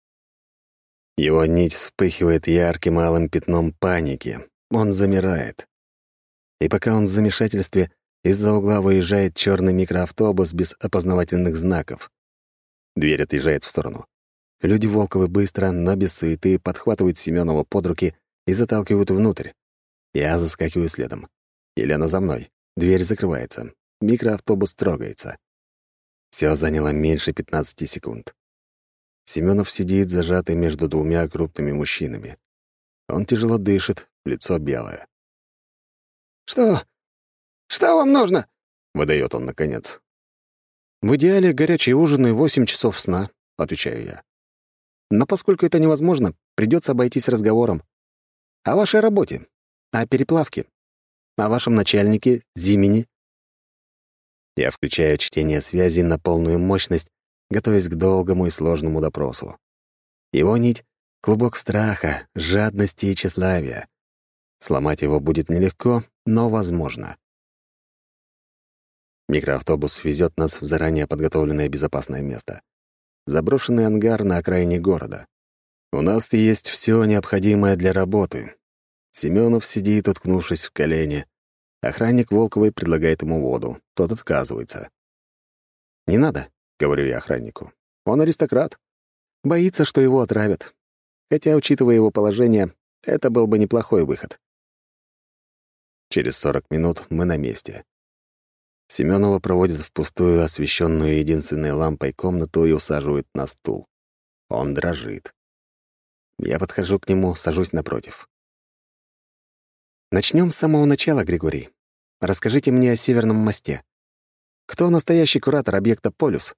Его нить вспыхивает ярким алым пятном паники. Он замирает. И пока он в замешательстве, из-за угла выезжает черный микроавтобус без опознавательных знаков. Дверь отъезжает в сторону. Люди Волковы быстро, но без суеты, подхватывают Семенова под руки и заталкивают внутрь. Я заскакиваю следом. Елена за мной. Дверь закрывается. микроавтобус трогается. Все заняло меньше 15 секунд. Семенов сидит, зажатый между двумя крупными мужчинами. Он тяжело дышит, лицо белое. «Что? Что вам нужно?» — выдает он наконец. «В идеале горячий ужин и 8 часов сна», — отвечаю я. «Но поскольку это невозможно, придется обойтись разговором. О вашей работе, о переплавке, о вашем начальнике Зимине». Я включаю чтение связи на полную мощность, готовясь к долгому и сложному допросу. Его нить — клубок страха, жадности и тщеславия. Сломать его будет нелегко, но возможно. Микроавтобус везет нас в заранее подготовленное безопасное место. Заброшенный ангар на окраине города. У нас есть все необходимое для работы. Семенов сидит, уткнувшись в колени. Охранник Волковой предлагает ему воду. Тот отказывается. «Не надо», — говорю я охраннику. «Он аристократ. Боится, что его отравят. Хотя, учитывая его положение, это был бы неплохой выход». Через 40 минут мы на месте. Семенова проводят в пустую, освещенную единственной лампой комнату и усаживают на стул. Он дрожит. Я подхожу к нему, сажусь напротив. Начнем с самого начала, Григорий. Расскажите мне о Северном мосте. Кто настоящий куратор объекта «Полюс»?»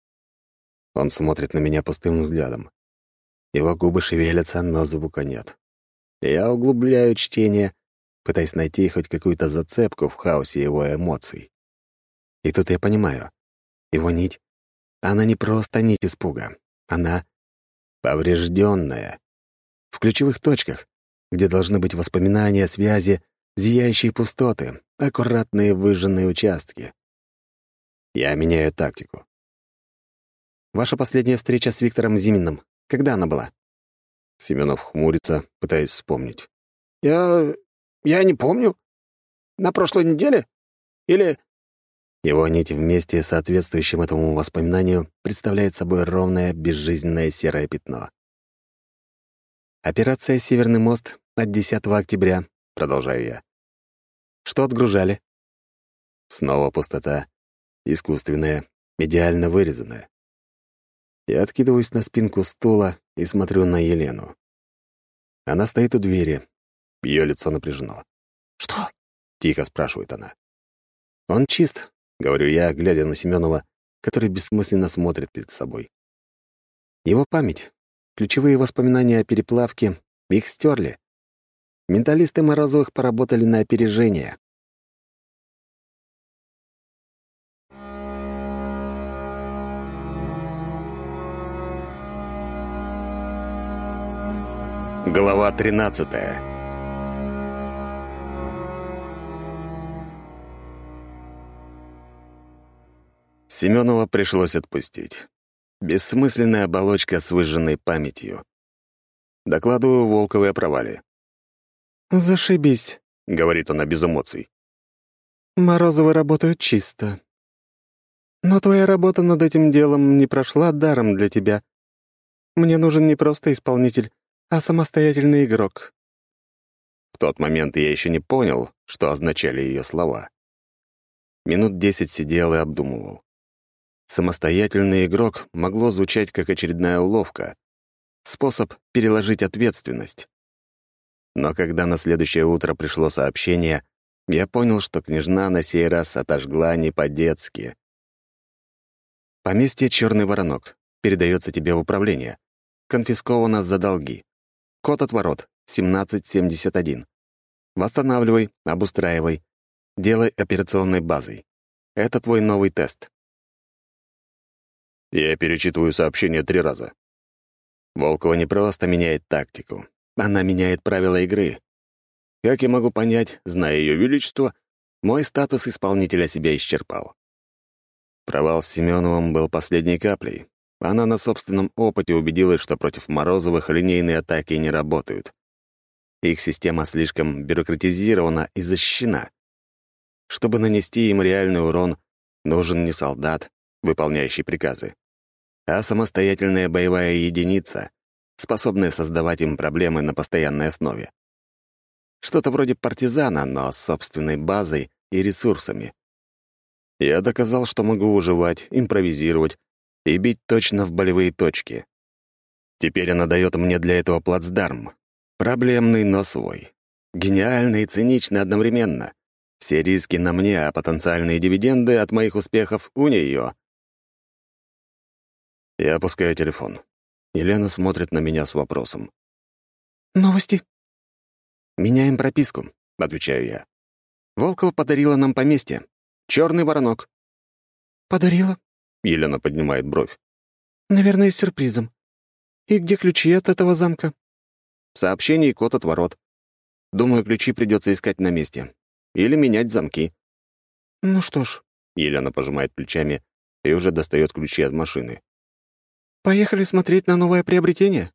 Он смотрит на меня пустым взглядом. Его губы шевелятся, но звука нет. Я углубляю чтение, пытаясь найти хоть какую-то зацепку в хаосе его эмоций. И тут я понимаю, его нить, она не просто нить испуга, она поврежденная. В ключевых точках, где должны быть воспоминания, связи, зияющие пустоты, аккуратные выжженные участки. Я меняю тактику. Ваша последняя встреча с Виктором Зиминым, когда она была? Семенов хмурится, пытаясь вспомнить. Я не помню. На прошлой неделе? Или...» Его нить вместе с соответствующим этому воспоминанию представляет собой ровное, безжизненное серое пятно. «Операция «Северный мост» от 10 октября», — продолжаю я. «Что отгружали?» Снова пустота, искусственная, идеально вырезанная. Я откидываюсь на спинку стула и смотрю на Елену. Она стоит у двери, ее лицо напряжено. «Что?» — тихо спрашивает она. «Он чист», — говорю я, глядя на Семенова, который бессмысленно смотрит перед собой. Его память, ключевые воспоминания о переплавке, их стерли. Менталисты Морозовых поработали на опережение. Глава 13. Семенова пришлось отпустить. Бессмысленная оболочка с выжженной памятью. Докладываю Волковой о провале. «Зашибись», — говорит она без эмоций. «Морозовы работают чисто. Но твоя работа над этим делом не прошла даром для тебя. Мне нужен не просто исполнитель, а самостоятельный игрок». В тот момент я еще не понял, что означали ее слова. Минут 10 сидел и обдумывал. Самостоятельный игрок могло звучать как очередная уловка, способ переложить ответственность. Но когда на следующее утро пришло сообщение, я понял, что княжна на сей раз отожгла не по-детски. Поместье «Черный воронок» передается тебе в управление. Конфисковано за долги. Код от ворот 1771. Восстанавливай, обустраивай. Делай операционной базой. Это твой новый тест. Я перечитываю сообщение 3 раза. Волкова не просто меняет тактику. Она меняет правила игры. Как я могу понять, зная Ее Величество, мой статус исполнителя себя исчерпал. Провал с Семеновым был последней каплей. Она на собственном опыте убедилась, что против Морозовых линейные атаки не работают. Их система слишком бюрократизирована и защищена. Чтобы нанести им реальный урон, нужен не солдат, выполняющий приказы, а самостоятельная боевая единица, способная создавать им проблемы на постоянной основе. Что-то вроде партизана, но с собственной базой и ресурсами. Я доказал, что могу выживать, импровизировать и бить точно в болевые точки. Теперь она дает мне для этого плацдарм. Проблемный, но свой. Гениальный и циничный одновременно. Все риски на мне, а потенциальные дивиденды от моих успехов у нее. Я опускаю телефон. Елена смотрит на меня с вопросом. «Новости?» «Меняем прописку», — отвечаю я. «Волкова подарила нам поместье. Черный воронок». «Подарила?» — Елена поднимает бровь. «Наверное, с сюрпризом. И где ключи от этого замка?» Сообщение и код от ворот. Думаю, ключи придется искать на месте. Или менять замки. «Ну что ж», — Елена пожимает плечами и уже достает ключи от машины. «поехали смотреть на новое приобретение?»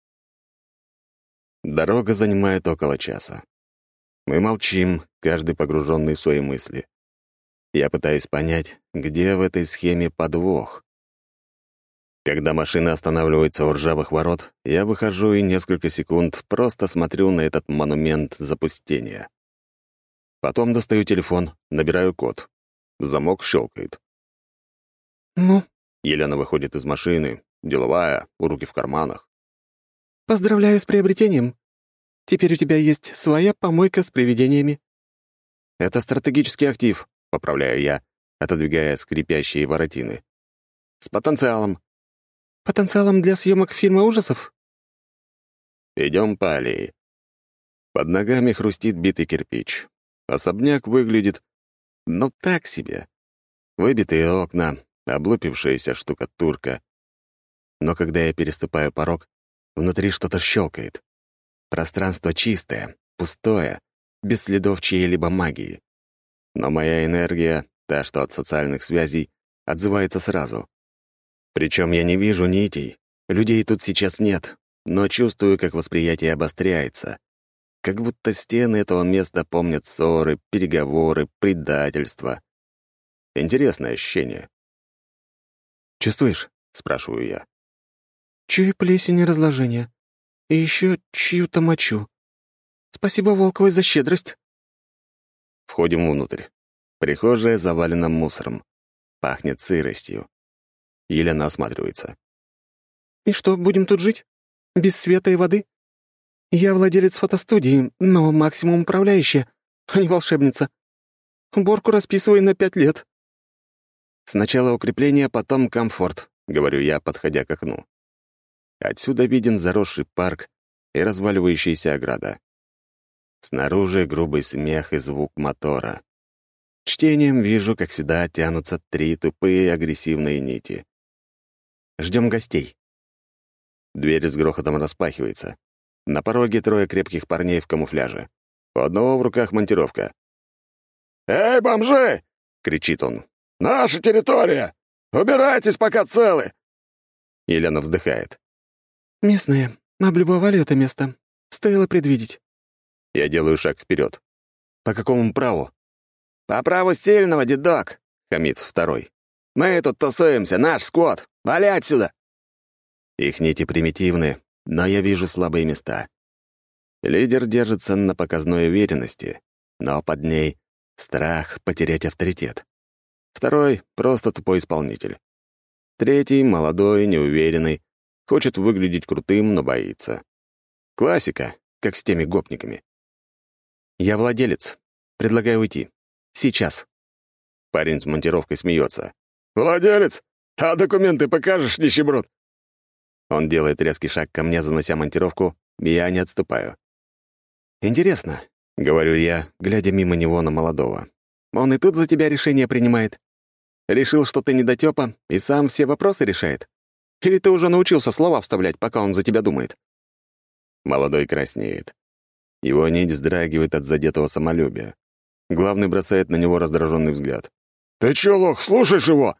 Дорога занимает около часа. Мы молчим, каждый погруженный в свои мысли. Я пытаюсь понять, где в этой схеме подвох. Когда машина останавливается у ржавых ворот, я выхожу и несколько секунд просто смотрю на этот монумент запустения. Потом достаю телефон, набираю код. Замок щелкает. «Ну, Елена выходит из машины, деловая, руки в карманах. поздравляю с приобретением. Теперь у тебя есть своя помойка с привидениями». «Это стратегический актив», — поправляю я, отодвигая скрипящие воротины. «С потенциалом». «Потенциалом для съемок фильма ужасов?» Идем по аллее. Под ногами хрустит битый кирпич. Особняк выглядит, ну, так себе. Выбитые окна, облупившаяся штукатурка. Но когда я переступаю порог, внутри что-то щелкает. Пространство чистое, пустое, без следов чьей-либо магии. Но моя энергия, та, что от социальных связей, отзывается сразу. Причем я не вижу нитей, людей тут сейчас нет, но чувствую, как восприятие обостряется. Как будто стены этого места помнят ссоры, переговоры, предательство. Интересное ощущение. «Чувствуешь?» — спрашиваю я. «Чую плесень и разложение. И еще чью-то мочу. Спасибо Волковой за щедрость». Входим внутрь. Прихожая завалена мусором. Пахнет сыростью. Елена осматривается. «И что, будем тут жить? Без света и воды? Я владелец фотостудии, но максимум управляющая, а не волшебница. Уборку расписывай на 5 лет». «Сначала укрепление, потом комфорт», — говорю я, подходя к окну. Отсюда виден заросший парк и разваливающаяся ограда. Снаружи грубый смех и звук мотора. Чтением вижу, как сюда тянутся 3 тупые агрессивные нити. Ждем гостей. Дверь с грохотом распахивается. На пороге 3 крепких парней в камуфляже. У одного в руках монтировка. «Эй, бомжи!» — кричит он. «Наша территория! Убирайтесь, пока целы!» Елена вздыхает. «Местные. Облюбовали это место. Стоило предвидеть». Я делаю шаг вперед. «По какому праву?» «По праву сильного, дедок!» — хамит второй. «Мы тут тусуемся, наш скот! Вали отсюда!» Их нити примитивны, но я вижу слабые места. Лидер держится на показной уверенности, но под ней страх потерять авторитет. Второй — просто тупой исполнитель. Третий — молодой, неуверенный, хочет выглядеть крутым, но боится. Классика, как с теми гопниками. «Я владелец. Предлагаю уйти. Сейчас». Парень с монтировкой смеется. «Владелец? А документы покажешь, нищеброд?» Он делает резкий шаг ко мне, занося монтировку, и я не отступаю. «Интересно», — говорю я, глядя мимо него на молодого. «Он и тут за тебя решение принимает. Решил, что ты недотёпа, и сам все вопросы решает? Или ты уже научился слова вставлять, пока он за тебя думает?» Молодой краснеет. Его нить вздрагивает от задетого самолюбия. Главный бросает на него раздраженный взгляд. «Ты чё, лох, слушаешь его?»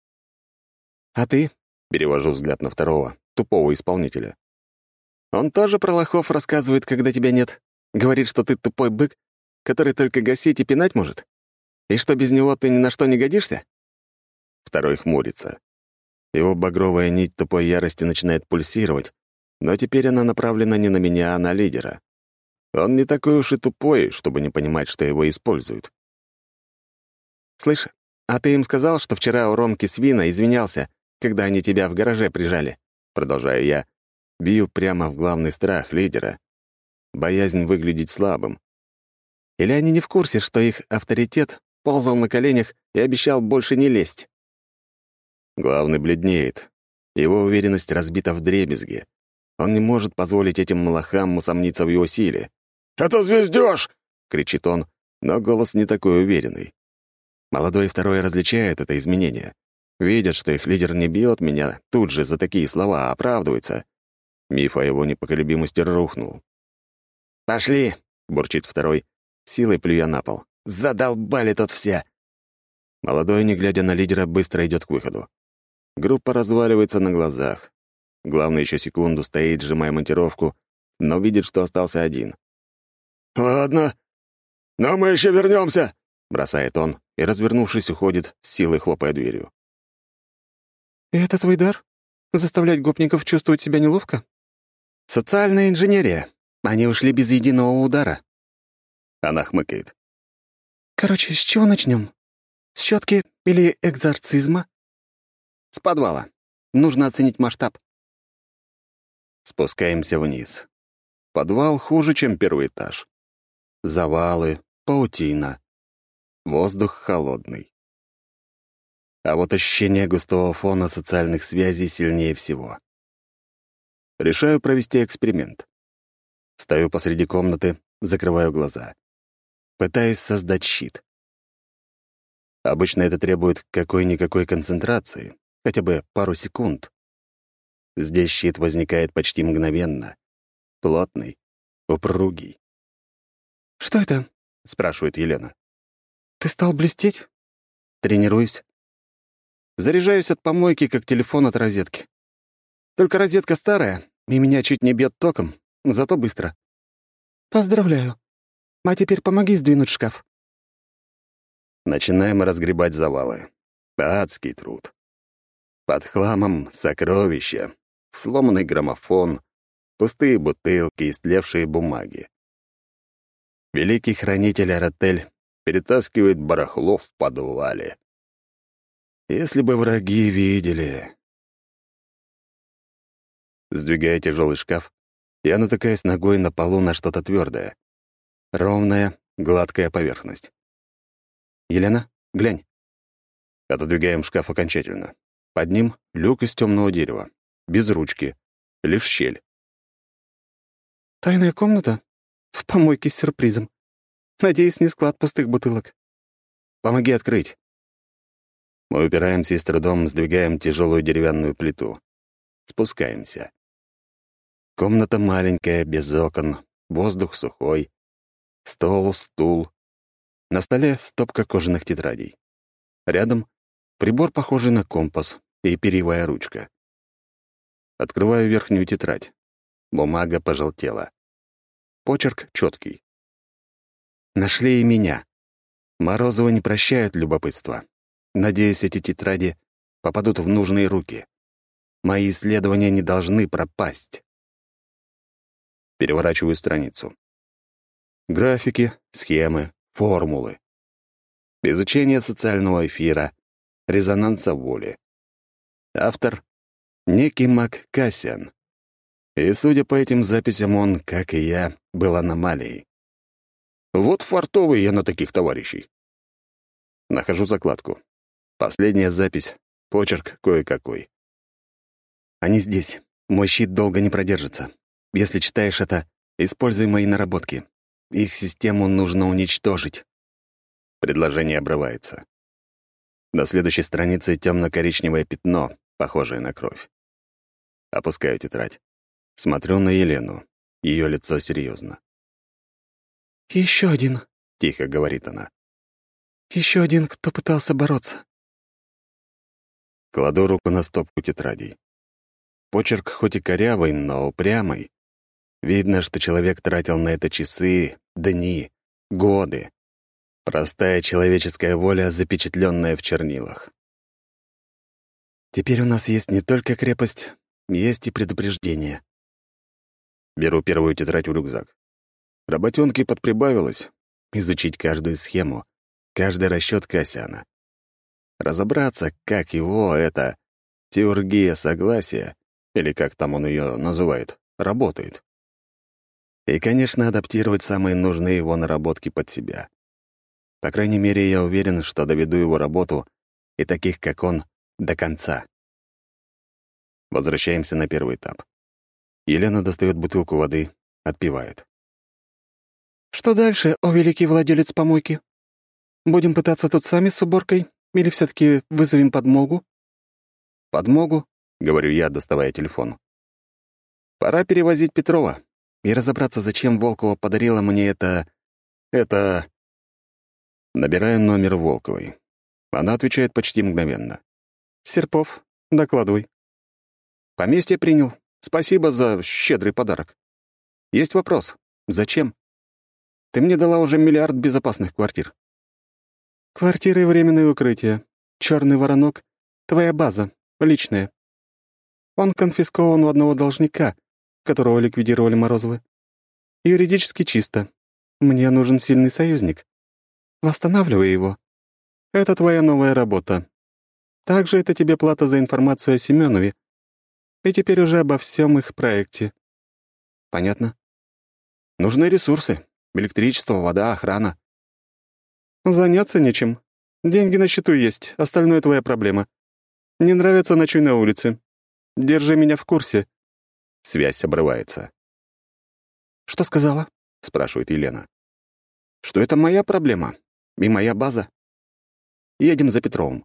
«А ты?» — перевожу взгляд на второго, тупого исполнителя. «Он тоже про лохов рассказывает, когда тебя нет. Говорит, что ты тупой бык, который только гасить и пинать может? И что без него ты ни на что не годишься?» Второй хмурится. Его багровая нить тупой ярости начинает пульсировать, но теперь она направлена не на меня, а на лидера. Он не такой уж и тупой, чтобы не понимать, что его используют. «Слышь, «А ты им сказал, что вчера у Ромки Свина извинялся, когда они тебя в гараже прижали?» Продолжаю я. Бью прямо в главный страх лидера. Боязнь выглядеть слабым. Или они не в курсе, что их авторитет ползал на коленях и обещал больше не лезть? Главный бледнеет. Его уверенность разбита вдребезги. Он не может позволить этим малахам усомниться в его силе. «Это звездёж!» — кричит он, но голос не такой уверенный. Молодой второй различает это изменение. Видят, что их лидер не бьет меня тут же за такие слова, а оправдывается. Миф о его непоколебимости рухнул. «Пошли!» — бурчит второй, силой плюя на пол. «Задолбали тут все!» Молодой, не глядя на лидера, быстро идет к выходу. Группа разваливается на глазах. Главный еще секунду стоит, сжимая монтировку, но видит, что остался один. «Ладно, но мы еще вернемся!» — бросает он и, развернувшись, уходит, с силой хлопая дверью. «И это твой дар? Заставлять гопников чувствовать себя неловко?» «Социальная инженерия. Они ушли без единого удара». Она хмыкает. «Короче, с чего начнем? С щетки или экзорцизма?» «С подвала. Нужно оценить масштаб». Спускаемся вниз. Подвал хуже, чем первый этаж. Завалы, паутина. Воздух холодный. А вот ощущение густого фона социальных связей сильнее всего. Решаю провести эксперимент. Стою посреди комнаты, закрываю глаза. Пытаюсь создать щит. Обычно это требует какой-никакой концентрации, хотя бы пару секунд. Здесь щит возникает почти мгновенно. Плотный, упругий. «Что это?» — спрашивает Елена. «Ты стал блестеть?» Тренируюсь. Заряжаюсь от помойки, как телефон от розетки. Только розетка старая, и меня чуть не бьет током, зато быстро. «Поздравляю. А теперь помоги сдвинуть шкаф». Начинаем разгребать завалы. Адский труд. Под хламом — сокровища, сломанный граммофон, пустые бутылки, истлевшие бумаги. Великий хранитель Аратель перетаскивает барахло в подвале. Если бы враги видели... Сдвигая тяжелый шкаф, я натыкаюсь ногой на полу на что-то твердое. Ровная, гладкая поверхность. «Елена, глянь». Отодвигаем шкаф окончательно. Под ним люк из темного дерева, без ручки, лишь щель. «Тайная комната? В помойке с сюрпризом. Надеюсь, не склад пустых бутылок». «Помоги открыть». Мы упираемся и с трудом сдвигаем тяжелую деревянную плиту. Спускаемся. Комната маленькая, без окон, воздух сухой. Стол, стул. На столе стопка кожаных тетрадей. Рядом прибор, похожий на компас, и перьевая ручка. Открываю верхнюю тетрадь. Бумага пожелтела. Почерк четкий. Нашли и меня. Морозова не прощают любопытства. Надеюсь, эти тетради попадут в нужные руки. Мои исследования не должны пропасть. Переворачиваю страницу. Графики, схемы, формулы. Изучение социального эфира, резонанса воли. Автор — некий маг Кассиан. И, судя по этим записям, он, как и я, был аномалией. Вот фартовый я на таких товарищей. Нахожу закладку. Последняя запись, почерк кое-какой. Они здесь. Мой щит долго не продержится. Если читаешь это, используй мои наработки. Их систему нужно уничтожить. Предложение обрывается. На следующей странице темно-коричневое пятно, похожее на кровь. Опускаю тетрадь. Смотрю на Елену. Ее лицо серьезно. «Еще один», — тихо говорит она. «Еще один, кто пытался бороться». Кладу руку на стопку тетрадей. Почерк хоть и корявый, но упрямый. Видно, что человек тратил на это часы, дни, годы. Простая человеческая воля, запечатленная в чернилах. Теперь у нас есть не только крепость, есть и предупреждение. Беру первую тетрадь в рюкзак. Работенки подприбавилось. Изучить каждую схему, каждый расчет Кассиана. разобраться, как его эта теургия согласия, или как там он ее называет, работает. И, конечно, адаптировать самые нужные его наработки под себя. По крайней мере, я уверен, что доведу его работу и таких, как он, до конца. Возвращаемся на первый этап. Елена достает бутылку воды, отпивает. «Что дальше, о великий владелец помойки? Будем пытаться тут сами с уборкой или все-таки вызовем подмогу?» «Подмогу?» — говорю я, доставая телефон. «Пора перевозить Петрова и разобраться, зачем Волкова подарила мне это...» Набираю номер Волковой. Она отвечает почти мгновенно. «Серпов, докладывай». «Поместье принял. Спасибо за щедрый подарок. Есть вопрос. Зачем? Ты мне дала уже миллиард безопасных квартир». «Квартиры и временное укрытие. Черный воронок — твоя база, личная. Он конфискован у одного должника, которого ликвидировали Морозовы. Юридически чисто. Мне нужен сильный союзник. Восстанавливай его. Это твоя новая работа. Также это тебе плата за информацию о Семенове. И теперь уже обо всем их проекте». «Понятно. Нужны ресурсы. Электричество, вода, охрана». «Заняться нечем. Деньги на счету есть, остальное твоя проблема. Не нравится — ночуй на улице. Держи меня в курсе». Связь обрывается. «Что сказала?» — спрашивает Елена. «Что это моя проблема и моя база. Едем за Петровым».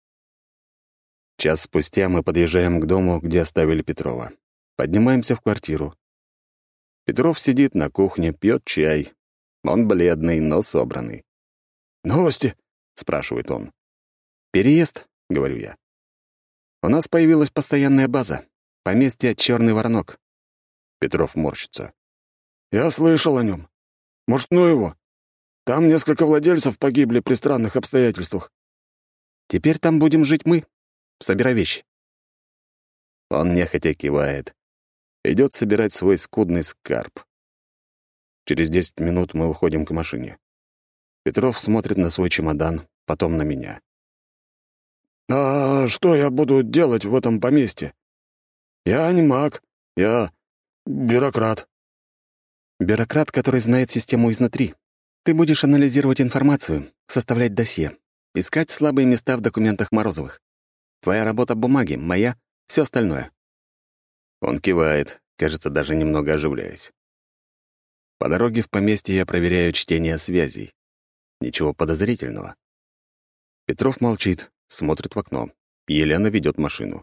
Час спустя мы подъезжаем к дому, где оставили Петрова. Поднимаемся в квартиру. Петров сидит на кухне, пьет чай. Он бледный, но собранный. «Новости?» — спрашивает он. «Переезд», — говорю я. «У нас появилась постоянная база. Поместье «Черный воронок». Петров морщится. «Я слышал о нем. Может, ну его? Там несколько владельцев погибли при странных обстоятельствах». «Теперь там будем жить мы. Собирай вещи». Он нехотя кивает. Идет собирать свой скудный скарб. Через 10 минут мы уходим к машине. Петров смотрит на свой чемодан, потом на меня. «А что я буду делать в этом поместье? Я не маг, я бюрократ». «Бюрократ, который знает систему изнутри. Ты будешь анализировать информацию, составлять досье, искать слабые места в документах Морозовых. Твоя работа — бумаги, моя — все остальное». Он кивает, кажется, даже немного оживляясь. По дороге в поместье я проверяю чтение связей. Ничего подозрительного. Петров молчит, смотрит в окно. Елена ведет машину.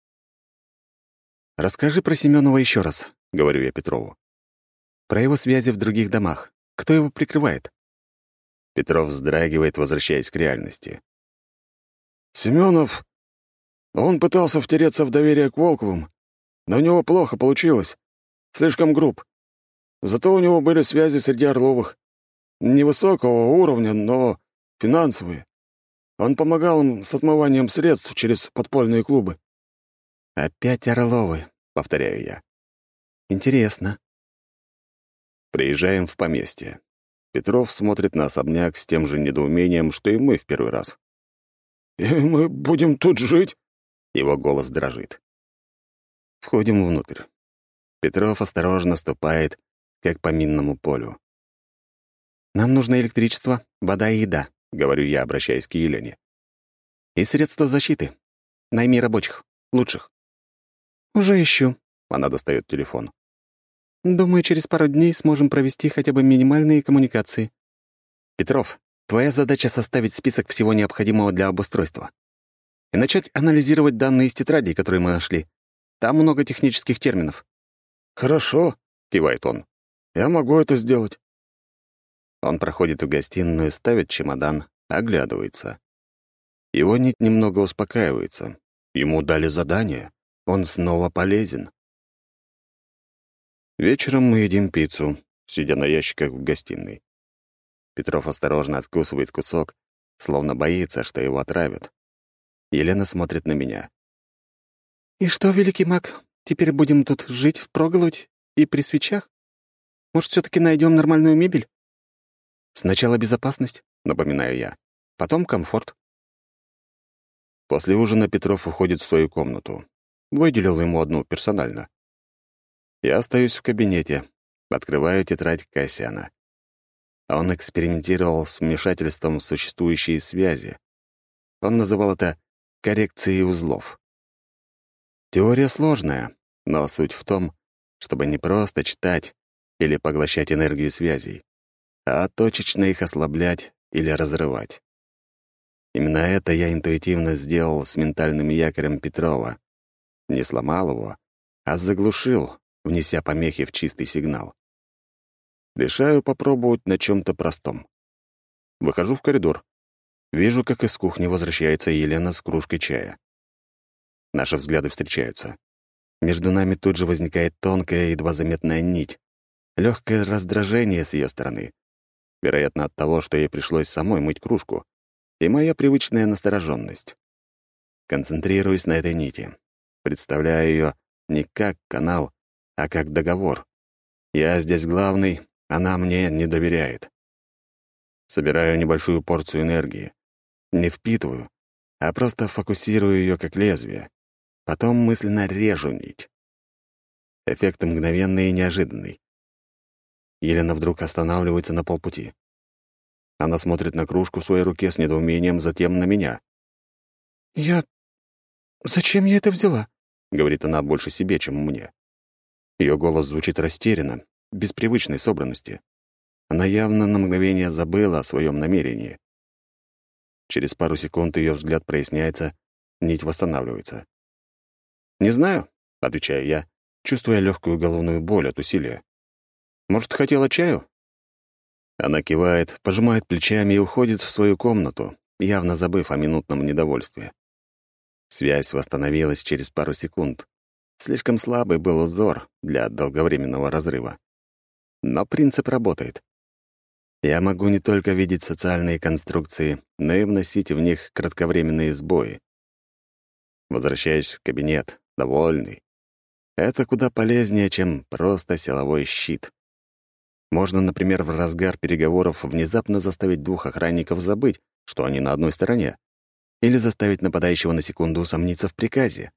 «Расскажи про Семенова еще раз», — говорю я Петрову. «Про его связи в других домах. Кто его прикрывает?» Петров вздрагивает, возвращаясь к реальности. «Семенов, он пытался втереться в доверие к Волковым, но у него плохо получилось. Слишком груб. Зато у него были связи среди Орловых. Невысокого уровня, но финансовые. Он помогал им с отмыванием средств через подпольные клубы». «Опять Орловы», — повторяю я. «Интересно». Приезжаем в поместье. Петров смотрит на особняк с тем же недоумением, что и мы в первый раз. «И мы будем тут жить?» Его голос дрожит. Входим внутрь. Петров осторожно ступает, как по минному полю. «Нам нужно электричество, вода и еда», — говорю я, обращаясь к Елене. «И средства защиты. Найми рабочих, лучших». «Уже ищу». Она достает телефон. «Думаю, через пару дней сможем провести хотя бы минимальные коммуникации». «Петров, твоя задача — составить список всего необходимого для обустройства и начать анализировать данные из тетрадей, которые мы нашли. Там много технических терминов». «Хорошо», — кивает он. «Я могу это сделать». Он проходит в гостиную, ставит чемодан, оглядывается. Его нить немного успокаивается. Ему дали задание. Он снова полезен. Вечером мы едим пиццу, сидя на ящиках в гостиной. Петров осторожно откусывает кусок, словно боится, что его отравят. Елена смотрит на меня. «И что, великий маг, теперь будем тут жить впроголодь и при свечах? Может, все таки найдем нормальную мебель?» «Сначала безопасность», — напоминаю я, «потом комфорт». После ужина Петров уходит в свою комнату. Выделил ему одну персонально. Я остаюсь в кабинете, открываю тетрадь Кассиана. Он экспериментировал с вмешательством в существующие связи. Он называл это коррекцией узлов. Теория сложная, но суть в том, чтобы не просто читать или поглощать энергию связей, а точечно их ослаблять или разрывать. Именно это я интуитивно сделал с ментальным якорем Петрова. Не сломал его, а заглушил, внеся помехи в чистый сигнал. Решаю попробовать на чем-то простом. Выхожу в коридор. Вижу, как из кухни возвращается Елена с кружкой чая. Наши взгляды встречаются. Между нами тут же возникает тонкая, едва заметная нить. Легкое раздражение с ее стороны. Вероятно, от того, что ей пришлось самой мыть кружку. И моя привычная настороженность. Концентрируюсь на этой нити. Представляю ее не как канал, а как договор. Я здесь главный, она мне не доверяет. Собираю небольшую порцию энергии. Не впитываю, а просто фокусирую ее как лезвие. Потом мысленно режу нить. Эффект мгновенный и неожиданный. Елена вдруг останавливается на полпути. Она смотрит на кружку в своей руке с недоумением, затем на меня. Зачем я это взяла?» — говорит она больше себе, чем мне. Ее голос звучит растерянно, без привычной собранности. Она явно на мгновение забыла о своем намерении. Через пару секунд ее взгляд проясняется, нить восстанавливается. «Не знаю», — отвечаю я, чувствуя легкую головную боль от усилия. «Может, хотела чаю?» Она кивает, пожимает плечами и уходит в свою комнату, явно забыв о минутном недовольстве. Связь восстановилась через пару секунд. Слишком слабый был узор для долговременного разрыва. Но принцип работает. Я могу не только видеть социальные конструкции, но и вносить в них кратковременные сбои. Возвращаюсь в кабинет, довольный. Это куда полезнее, чем просто силовой щит. Можно, например, в разгар переговоров внезапно заставить двух охранников забыть, что они на одной стороне, или заставить нападающего на секунду усомниться в приказе.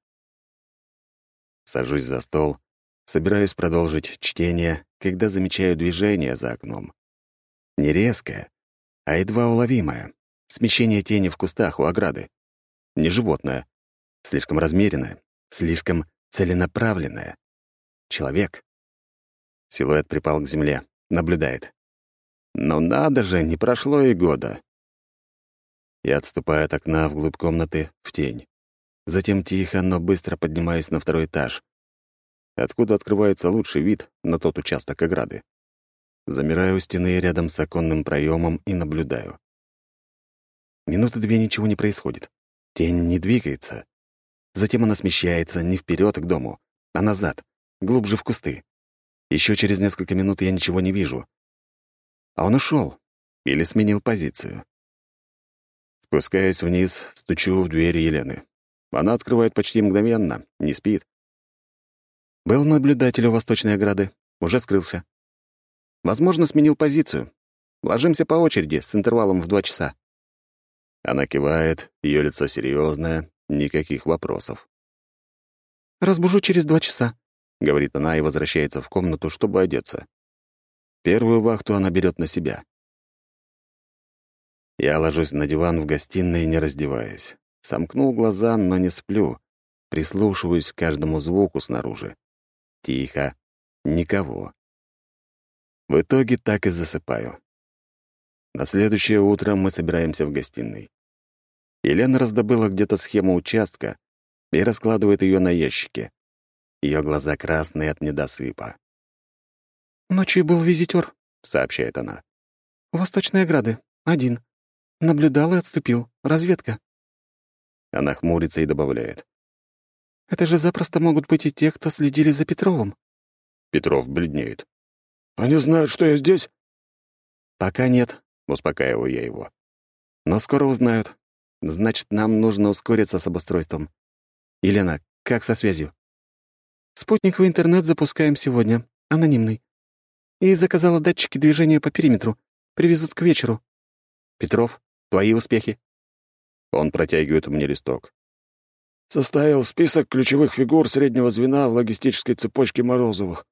Сажусь за стол, собираюсь продолжить чтение, когда замечаю движение за окном. Не резкое, а едва уловимое. Смещение тени в кустах у ограды. Не животное. Слишком размеренное, слишком целенаправленное. Человек. Силуэт припал к земле, наблюдает. Но надо же, не прошло и года. Я отступаю от окна вглубь комнаты, в тень. Затем тихо, но быстро поднимаюсь на второй этаж, откуда открывается лучший вид на тот участок ограды. Замираю у стены рядом с оконным проемом и наблюдаю. Минуты две ничего не происходит. Тень не двигается. Затем она смещается не вперед к дому, а назад, глубже в кусты. Еще через несколько минут я ничего не вижу. А он ушел или сменил позицию. Спускаясь вниз, стучу в дверь Елены. Она открывает почти мгновенно, не спит. Был наблюдатель у восточной ограды, уже скрылся. Возможно, сменил позицию. Ложимся по очереди, с интервалом в 2 часа. Она кивает, ее лицо серьезное, никаких вопросов. «Разбужу через 2 часа», — говорит она и возвращается в комнату, чтобы одеться. Первую вахту она берет на себя. Я ложусь на диван в гостиной, не раздеваясь. Сомкнул глаза, но не сплю. Прислушиваюсь к каждому звуку снаружи. Тихо. Никого. В итоге так и засыпаю. На следующее утро мы собираемся в гостиной. Елена раздобыла где-то схему участка и раскладывает ее на ящике. Ее глаза красные от недосыпа. «Ночью был визитер», — сообщает она. «У восточной ограды. Один. Наблюдал и отступил. Разведка». Она хмурится и добавляет. «Это же запросто могут быть и те, кто следили за Петровым». Петров бледнеет. «Они знают, что я здесь?» «Пока нет», — успокаиваю я его. «Но скоро узнают. Значит, нам нужно ускориться с обустройством. Елена, как со связью?» «Спутниковый интернет запускаем сегодня. Анонимный. И заказала датчики движения по периметру. Привезут к вечеру». «Петров, твои успехи?» Он протягивает мне листок. составил список ключевых фигур среднего звена в логистической цепочке Морозовых.